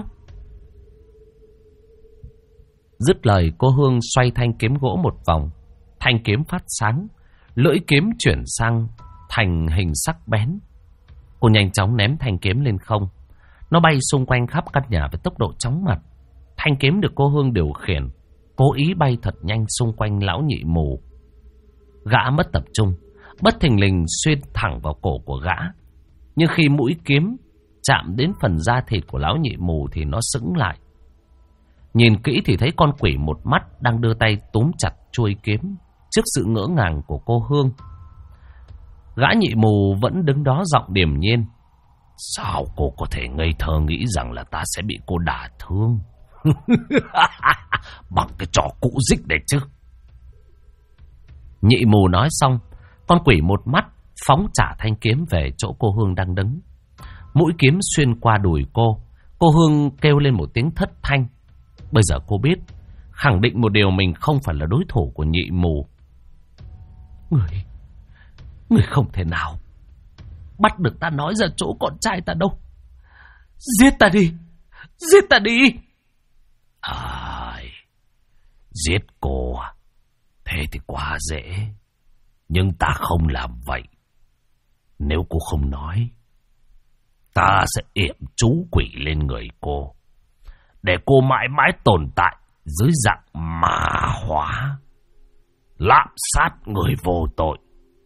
Dứt lời cô Hương xoay thanh kiếm gỗ một vòng. Thanh kiếm phát sáng, lưỡi kiếm chuyển sang thành hình sắc bén. Cô nhanh chóng ném thanh kiếm lên không. Nó bay xung quanh khắp căn nhà với tốc độ chóng mặt. Thanh kiếm được cô Hương điều khiển, cố ý bay thật nhanh xung quanh lão nhị mù. Gã mất tập trung, bất thình lình xuyên thẳng vào cổ của gã. Nhưng khi mũi kiếm chạm đến phần da thịt của lão nhị mù thì nó sững lại. Nhìn kỹ thì thấy con quỷ một mắt đang đưa tay túm chặt chuôi kiếm. Trước sự ngỡ ngàng của cô Hương, gã nhị mù vẫn đứng đó giọng điềm nhiên. Sao cô có thể ngây thơ nghĩ rằng là ta sẽ bị cô đả thương? Bằng cái trò cũ dích đấy chứ. Nhị mù nói xong, con quỷ một mắt phóng trả thanh kiếm về chỗ cô Hương đang đứng. Mũi kiếm xuyên qua đùi cô. Cô Hương kêu lên một tiếng thất thanh. Bây giờ cô biết, khẳng định một điều, mình không phải là đối thủ của nhị mù. Người không thể nào bắt được ta nói ra chỗ con trai ta đâu. Giết ta đi. Giết ta đi. Giết cô à? Thế thì quá dễ. Nhưng ta không làm vậy. Nếu cô không nói, ta sẽ yểm chú quỷ lên người cô, để cô mãi mãi tồn tại dưới dạng ma hóa, lạm sát người vô tội.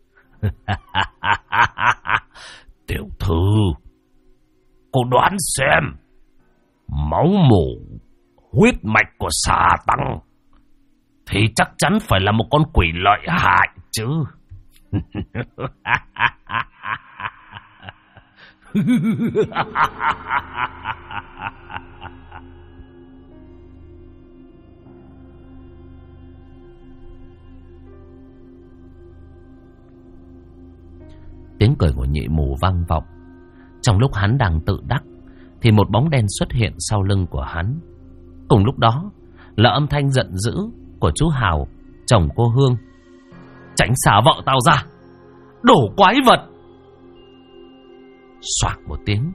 Tiểu thư, cô đoán xem, máu mủ, huyết mạch của xà tăng thì chắc chắn phải là một con quỷ lợi hại chứ. Tiếng cười của nhị mù vang vọng. Trong lúc hắn đang tự đắc thì một bóng đen xuất hiện sau lưng của hắn. Cùng lúc đó là âm thanh giận dữ của chú Hào, chồng cô Hương. Tránh xa vợ tao ra, đổ quái vật. Xoạc một tiếng,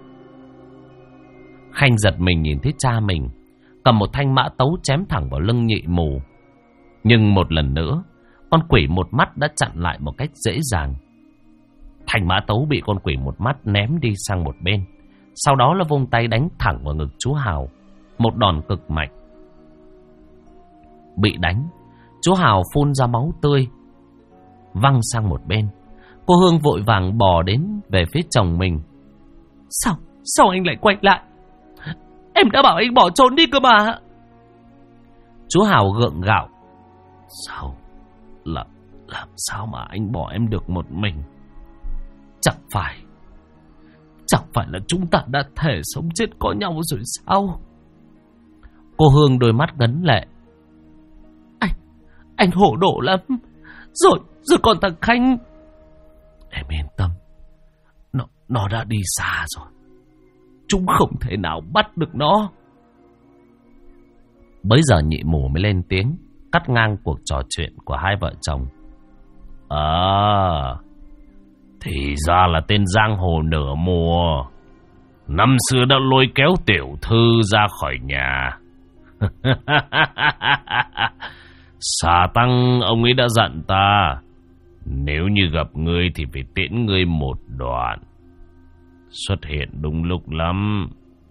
Khanh giật mình nhìn thấy cha mình cầm một thanh mã tấu chém thẳng vào lưng nhị mù. Nhưng một lần nữa, con quỷ một mắt đã chặn lại một cách dễ dàng. Thanh mã tấu bị con quỷ một mắt ném đi sang một bên. Sau đó là vung tay đánh thẳng vào ngực chú Hào, một đòn cực mạnh. Bị đánh, chú Hào phun ra máu tươi, văng sang một bên. Cô Hương vội vàng bò đến về phía chồng mình. Sao anh lại quay lại? Em đã bảo anh bỏ trốn đi cơ mà. Chú Hào gượng gạo. Làm sao mà anh bỏ em được một mình? Chẳng phải là chúng ta đã thể sống chết có nhau rồi sao? Cô Hương đôi mắt ngấn lệ. Anh hổ đổ lắm. Rồi còn thằng Khanh. Em yên tâm, nó đã đi xa rồi. Chúng không thể nào bắt được nó. Bấy giờ nhị mù mới lên tiếng, cắt ngang cuộc trò chuyện của hai vợ chồng. À, thì ra là tên giang hồ nửa mùa. Năm xưa đã lôi kéo tiểu thư ra khỏi nhà. Xà Tăng ông ấy đã dặn ta, nếu như gặp ngươi thì phải tiễn ngươi một đoạn. Xuất hiện đúng lúc lắm.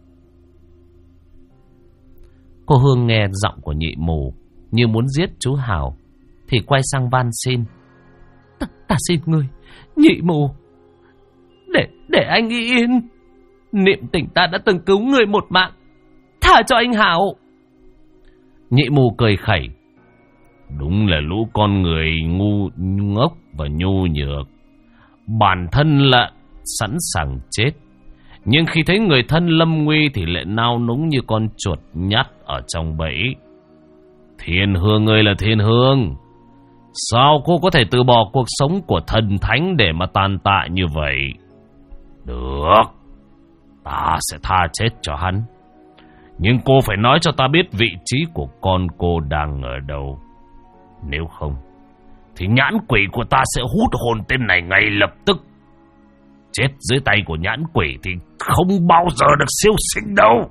Cô Hương nghe giọng của nhị mù như muốn giết chú Hào, thì quay sang van xin. Ta xin ngươi, nhị mù, để anh yên. Niệm tình ta đã từng cứu người một mạng, tha cho anh Hào. Nhị mù cười khẩy. Đúng là lũ con người ngu ngốc và nhu nhược. Bản thân là sẵn sàng chết, nhưng khi thấy người thân lâm nguy thì lại nao núng như con chuột nhắt ở trong bẫy. Thiên Hương ơi là Thiên Hương, sao cô có thể từ bỏ cuộc sống của thần thánh để mà tàn tạ như vậy? Được, ta sẽ tha chết cho hắn, nhưng cô phải nói cho ta biết vị trí của con cô đang ở đâu. Nếu không thì nhãn quỷ của ta sẽ hút hồn tên này ngay lập tức. Chết dưới tay của nhãn quỷ thì không bao giờ được siêu sinh đâu.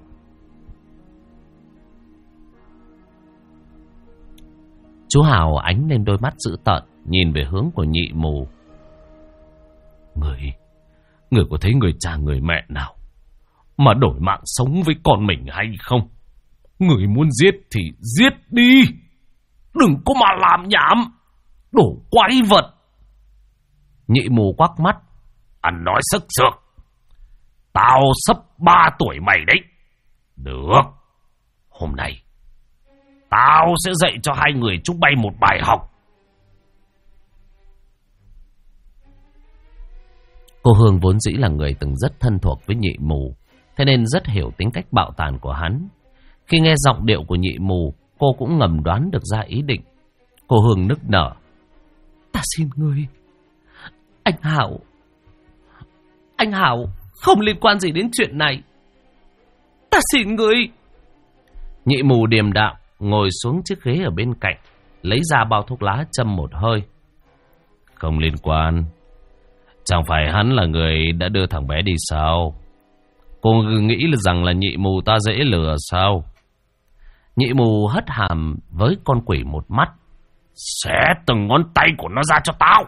Chú Hào ánh lên đôi mắt dữ tợn, nhìn về hướng của nhị mù. Người có thấy người cha người mẹ nào mà đổi mạng sống với con mình hay không? Người muốn giết thì giết đi, đừng có mà làm nhảm, đồ quái vật. Nhị mù quắc mắt. Ăn nói sức sược, tao sắp 3 tuổi mày đấy. Được, hôm nay tao sẽ dạy cho hai người chúng bay một bài học. Cô Hương vốn dĩ là người từng rất thân thuộc với nhị mù, thế nên rất hiểu tính cách bạo tàn của hắn. Khi nghe giọng điệu của nhị mù, cô cũng ngầm đoán được ra ý định. Cô Hương nức nở. Ta xin ngươi, Anh Hảo không liên quan gì đến chuyện này. Ta xin ngươi. Nhị mù điềm đạm ngồi xuống chiếc ghế ở bên cạnh, lấy ra bao thuốc lá châm một hơi. Không liên quan. Chẳng phải hắn là người đã đưa thằng bé đi sao? Cô nghĩ rằng là nhị mù ta dễ lừa sao? Nhị mù hất hàm với con quỷ một mắt. Xé từng ngón tay của nó ra cho tao.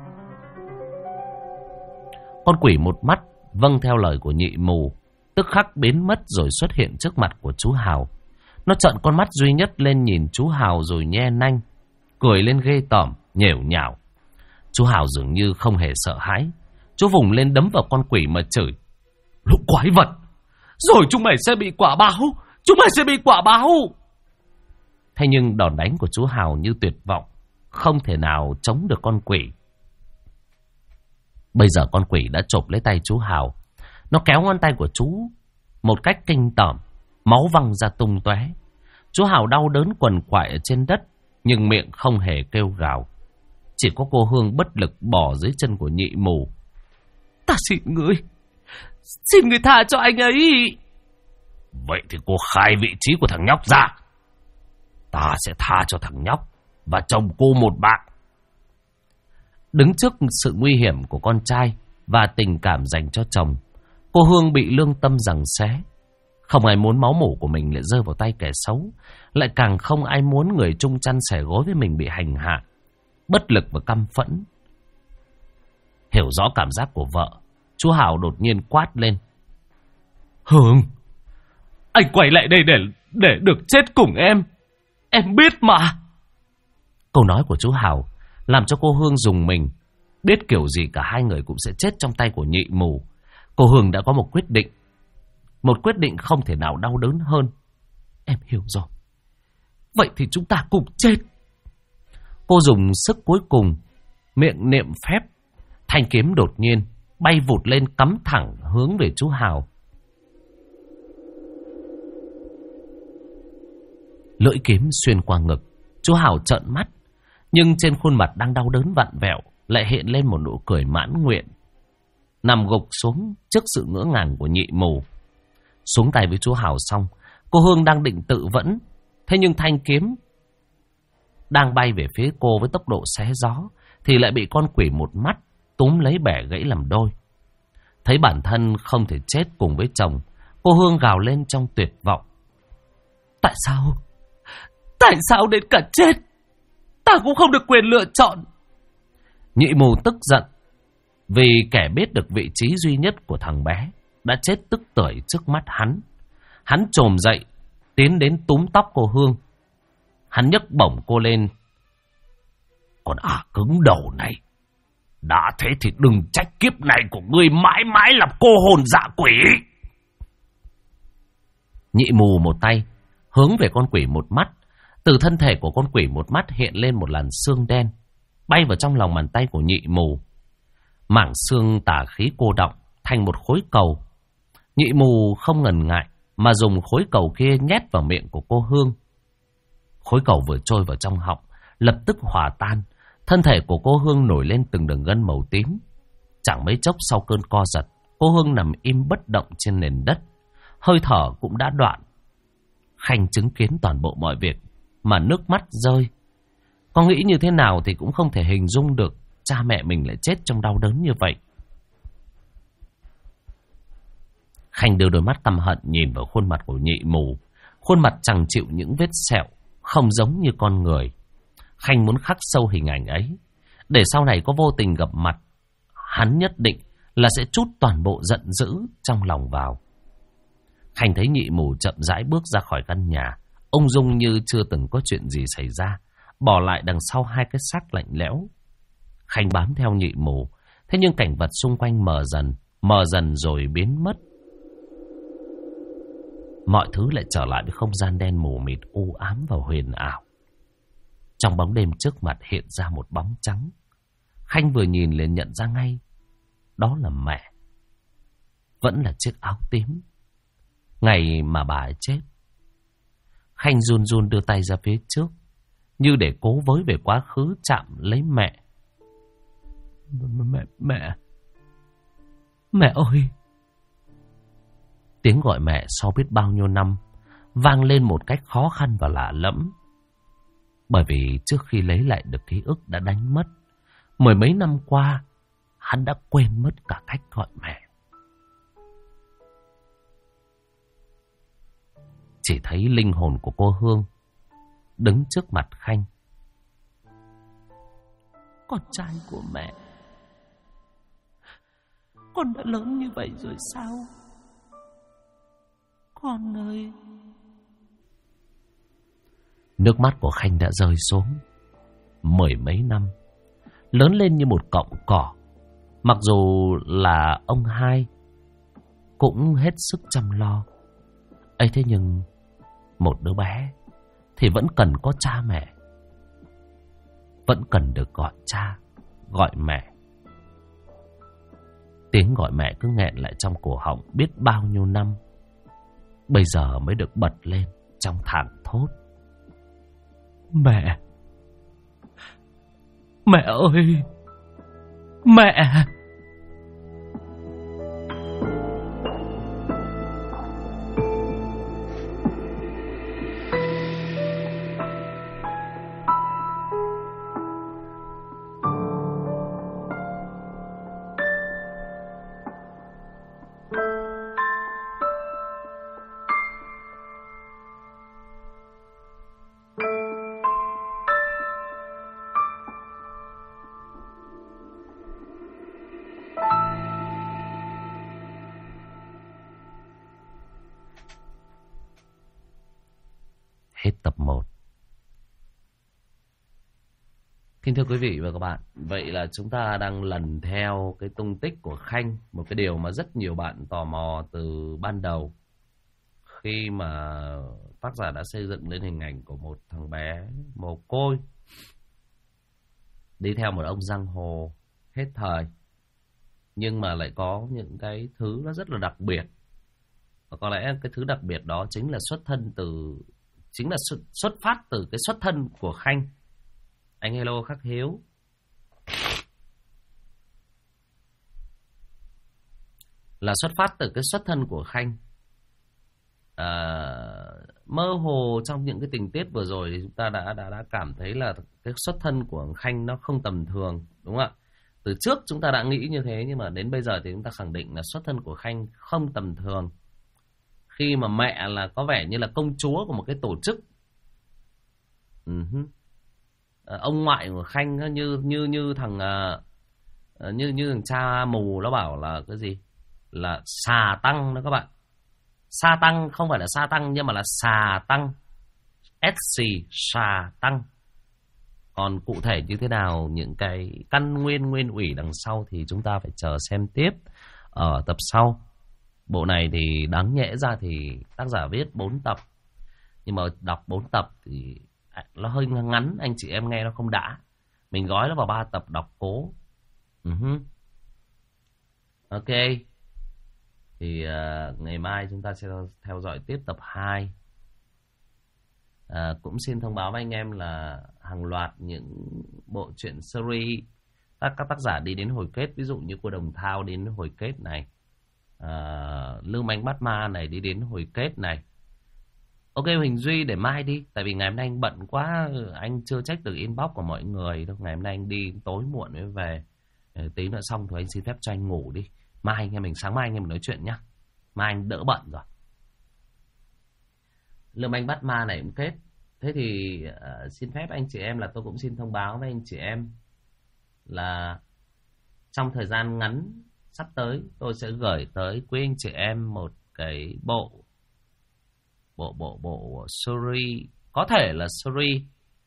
Con quỷ một mắt vâng theo lời của nhị mù, tức khắc biến mất rồi xuất hiện trước mặt của chú Hào. Nó trợn con mắt duy nhất lên nhìn chú Hào rồi nhe nanh, cười lên ghê tởm, nhểu nhảo. Chú Hào dường như không hề sợ hãi. Chú vùng lên đấm vào con quỷ mà chửi. Lũ quái vật, rồi chúng mày sẽ bị quả báo. Chúng mày sẽ bị quả báo. Thế nhưng đòn đánh của chú Hào như tuyệt vọng, không thể nào chống được con quỷ. Bây giờ con quỷ đã chộp lấy tay chú Hào. Nó kéo ngón tay của chú một cách kinh tởm, máu văng ra tung tóe. Chú Hào đau đớn quằn quại ở trên đất, nhưng miệng không hề kêu gào. Chỉ có cô Hương bất lực bỏ dưới chân của nhị mù. Ta xin ngươi tha cho anh ấy. Vậy thì cô khai vị trí của thằng nhóc ra. Ta sẽ tha cho thằng nhóc và chồng cô một bạn. Đứng trước sự nguy hiểm của con trai và tình cảm dành cho chồng, cô Hương bị lương tâm giằng xé. Không ai muốn máu mủ của mình lại rơi vào tay kẻ xấu, lại càng không ai muốn người chung chăn sẻ gối với mình bị hành hạ. Bất lực và căm phẫn. Hiểu rõ cảm giác của vợ, chú Hào đột nhiên quát lên. Hương, anh quay lại đây để được chết cùng em. Em biết mà. Câu nói của chú Hào làm cho cô Hương rùng mình. Biết kiểu gì cả hai người cũng sẽ chết trong tay của nhị mù. Cô Hương đã có một quyết định. Một quyết định không thể nào đau đớn hơn. Em hiểu rồi. Vậy thì chúng ta cùng chết. Cô dùng sức cuối cùng, miệng niệm phép. Thanh kiếm đột nhiên bay vụt lên cắm thẳng hướng về chú Hào. Lưỡi kiếm xuyên qua ngực. Chú Hào trợn mắt, nhưng trên khuôn mặt đang đau đớn vặn vẹo lại hiện lên một nụ cười mãn nguyện. Nằm gục xuống trước sự ngỡ ngàng của nhị mù. Xuống tay với chú Hào xong, cô Hương đang định tự vẫn. Thế nhưng thanh kiếm đang bay về phía cô với tốc độ xé gió, thì lại bị con quỷ một mắt túm lấy bẻ gãy làm đôi. Thấy bản thân không thể chết cùng với chồng, cô Hương gào lên trong tuyệt vọng. Tại sao? Tại sao đến cả chết? Ta cũng không được quyền lựa chọn. Nhị mù tức giận vì kẻ biết được vị trí duy nhất của thằng bé đã chết tức tưởi trước mắt hắn. Hắn chồm dậy, tiến đến túm tóc cô Hương. Hắn nhấc bổng cô lên. Con cứng đầu này, đã thế thì đừng trách kiếp này của ngươi mãi mãi làm cô hồn dạ quỷ. Nhị mù một tay hướng về con quỷ một mắt. Từ thân thể của con quỷ một mắt hiện lên một làn xương đen, bay vào trong lòng bàn tay của nhị mù. Mảng xương tà khí cô đọng thành một khối cầu. Nhị mù không ngần ngại mà dùng khối cầu kia nhét vào miệng của cô Hương. Khối cầu vừa trôi vào trong họng, lập tức hòa tan. Thân thể của cô Hương nổi lên từng đường gân màu tím. Chẳng mấy chốc sau cơn co giật, cô Hương nằm im bất động trên nền đất. Hơi thở cũng đã đoạn. Khanh chứng kiến toàn bộ mọi việc mà nước mắt rơi. Có nghĩ như thế nào thì cũng không thể hình dung được cha mẹ mình lại chết trong đau đớn như vậy. Khanh đưa đôi mắt căm hận nhìn vào khuôn mặt của nhị mù. Khuôn mặt chẳng chịu những vết sẹo, không giống như con người. Khanh muốn khắc sâu hình ảnh ấy, để sau này có vô tình gặp mặt, hắn nhất định là sẽ trút toàn bộ giận dữ trong lòng vào. Khanh thấy nhị mù chậm rãi bước ra khỏi căn nhà, ung dung như chưa từng có chuyện gì xảy ra, bỏ lại đằng sau hai cái xác lạnh lẽo. Khanh bám theo nhị mù, thế nhưng cảnh vật xung quanh mờ dần rồi biến mất. Mọi thứ lại trở lại với không gian đen mù mịt u ám và huyền ảo. Trong bóng đêm trước mặt hiện ra một bóng trắng. Khanh vừa nhìn liền nhận ra ngay, đó là mẹ. Vẫn là chiếc áo tím, ngày mà bà ấy chết. Khanh run run đưa tay ra phía trước, như để cố với về quá khứ chạm lấy mẹ. Mẹ ơi! Tiếng gọi mẹ sau biết bao nhiêu năm vang lên một cách khó khăn và lạ lẫm. Bởi vì trước khi lấy lại được ký ức đã đánh mất, mười mấy năm qua hắn đã quên mất cả cách gọi mẹ. Chỉ thấy linh hồn của cô Hương đứng trước mặt Khanh. Con trai của mẹ, con đã lớn như vậy rồi sao? Con ơi! Nước mắt của Khanh đã rơi xuống. Mười mấy năm, lớn lên như một cọng cỏ. Mặc dù là ông hai cũng hết sức chăm lo. Ấy thế nhưng một đứa bé thì vẫn cần có cha mẹ, vẫn cần được gọi cha, gọi mẹ. Tiếng gọi mẹ cứ nghẹn lại trong cổ họng biết bao nhiêu năm, bây giờ mới được bật lên trong thảng thốt. Mẹ! Mẹ ơi! Mẹ! Hết tập 1. Kính thưa quý vị và các bạn, vậy là chúng ta đang lần theo cái tung tích của Khanh, một cái điều mà rất nhiều bạn tò mò từ ban đầu. Khi mà tác giả đã xây dựng lên hình ảnh của một thằng bé mồ côi đi theo một ông giang hồ hết thời, nhưng mà lại có những cái thứ nó rất là đặc biệt. Và có lẽ cái thứ đặc biệt đó chính là xuất phát từ cái xuất thân của Khanh. Anh hello Khắc Hiếu. Là xuất phát từ cái xuất thân của Khanh. Mơ hồ trong những cái tình tiết vừa rồi thì chúng ta đã cảm thấy là cái xuất thân của Khanh nó không tầm thường. đúng không ạ? Từ trước chúng ta đã nghĩ như thế, nhưng mà đến bây giờ thì chúng ta khẳng định là xuất thân của Khanh không tầm thường. Khi mà mẹ là có vẻ như là công chúa của một cái tổ chức. Ông ngoại của Khanh như thằng thằng cha mù nó bảo là cái gì? Là xà tăng đó các bạn. Sa tăng không phải là sa tăng, nhưng mà là xà tăng. SC xà tăng. Còn cụ thể như thế nào, những cái căn nguyên ủy đằng sau thì chúng ta phải chờ xem tiếp ở tập sau. Bộ này thì đáng nhẽ ra thì tác giả viết 4 tập, nhưng mà đọc 4 tập thì nó hơi ngắn, anh chị em nghe nó không đã. Mình gói nó vào 3 tập đọc cố. Ok. Thì ngày mai chúng ta sẽ theo dõi tiếp tập 2. Cũng xin thông báo với anh em là hàng loạt những bộ truyện series các tác giả đi đến hồi kết, ví dụ như của Đồng Thao đến hồi kết này, Lưu Manh Bắt Ma này đi đến hồi kết này. Ok Huỳnh Duy, để mai đi, tại vì ngày hôm nay anh bận quá, anh chưa check được inbox của mọi người đâu. Ngày hôm nay anh đi tối muộn mới về, tí nữa xong thì anh xin phép cho anh ngủ đi. Mai anh em mình, sáng mai anh em mình nói chuyện nhá. Mai anh đỡ bận rồi. Lưu Manh Bắt Ma này cũng kết. Thế thì xin phép anh chị em là tôi cũng xin thông báo với anh chị em là trong thời gian ngắn sắp tới tôi sẽ gửi tới quý anh chị em một cái bộ series, có thể là series,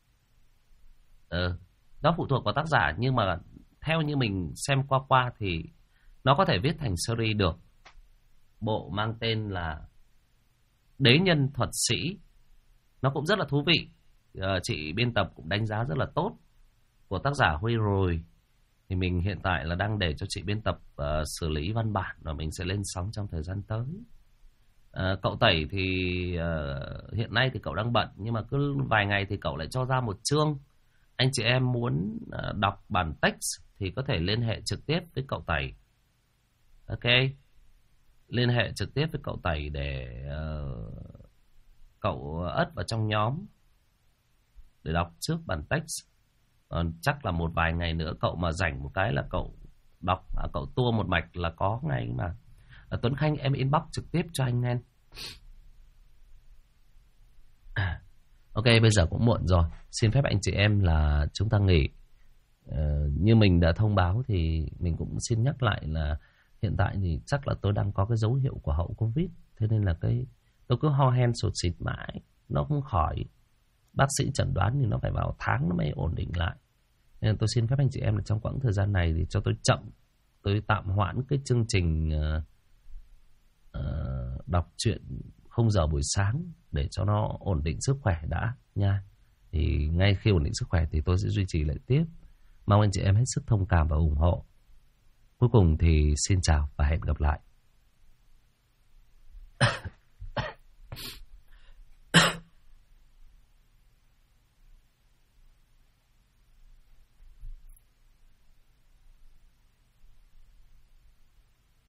đó phụ thuộc vào tác giả, nhưng mà theo như mình xem qua thì nó có thể viết thành series được. Bộ mang tên là Đế Nhân Thuật Sĩ. Nó cũng rất là thú vị. Chị biên tập cũng đánh giá rất là tốt của tác giả Huy rồi. Thì mình hiện tại là đang để cho chị biên tập xử lý văn bản, và mình sẽ lên sóng trong thời gian tới. Cậu Tẩy thì hiện nay thì cậu đang bận, nhưng mà cứ vài ngày thì cậu lại cho ra một chương. Anh chị em muốn đọc bản text thì có thể liên hệ trực tiếp với cậu Tẩy. Ok, liên hệ trực tiếp với cậu Tẩy để cậu ất vào trong nhóm để đọc trước bản text. Còn chắc là một vài ngày nữa cậu mà rảnh một cái là cậu đọc, cậu tua một mạch là có ngay mà. Tuấn Khanh, em inbox trực tiếp cho anh em. Ok, bây giờ cũng muộn rồi. Xin phép anh chị em là chúng ta nghỉ. Như mình đã thông báo thì mình cũng xin nhắc lại là hiện tại thì chắc là tôi đang có cái dấu hiệu của hậu Covid. Thế nên là tôi cứ ho hen sụt xịt mãi, nó không khỏi. Bác sĩ chẩn đoán thì nó phải vào tháng nó mới ổn định lại. Nên tôi xin phép anh chị em là trong quãng thời gian này thì cho tôi tạm hoãn cái chương trình đọc truyện 0 giờ buổi sáng để cho nó ổn định sức khỏe đã nha. Thì ngay khi ổn định sức khỏe thì tôi sẽ duy trì lại tiếp. Mong anh chị em hết sức thông cảm và ủng hộ. Cuối cùng thì xin chào và hẹn gặp lại.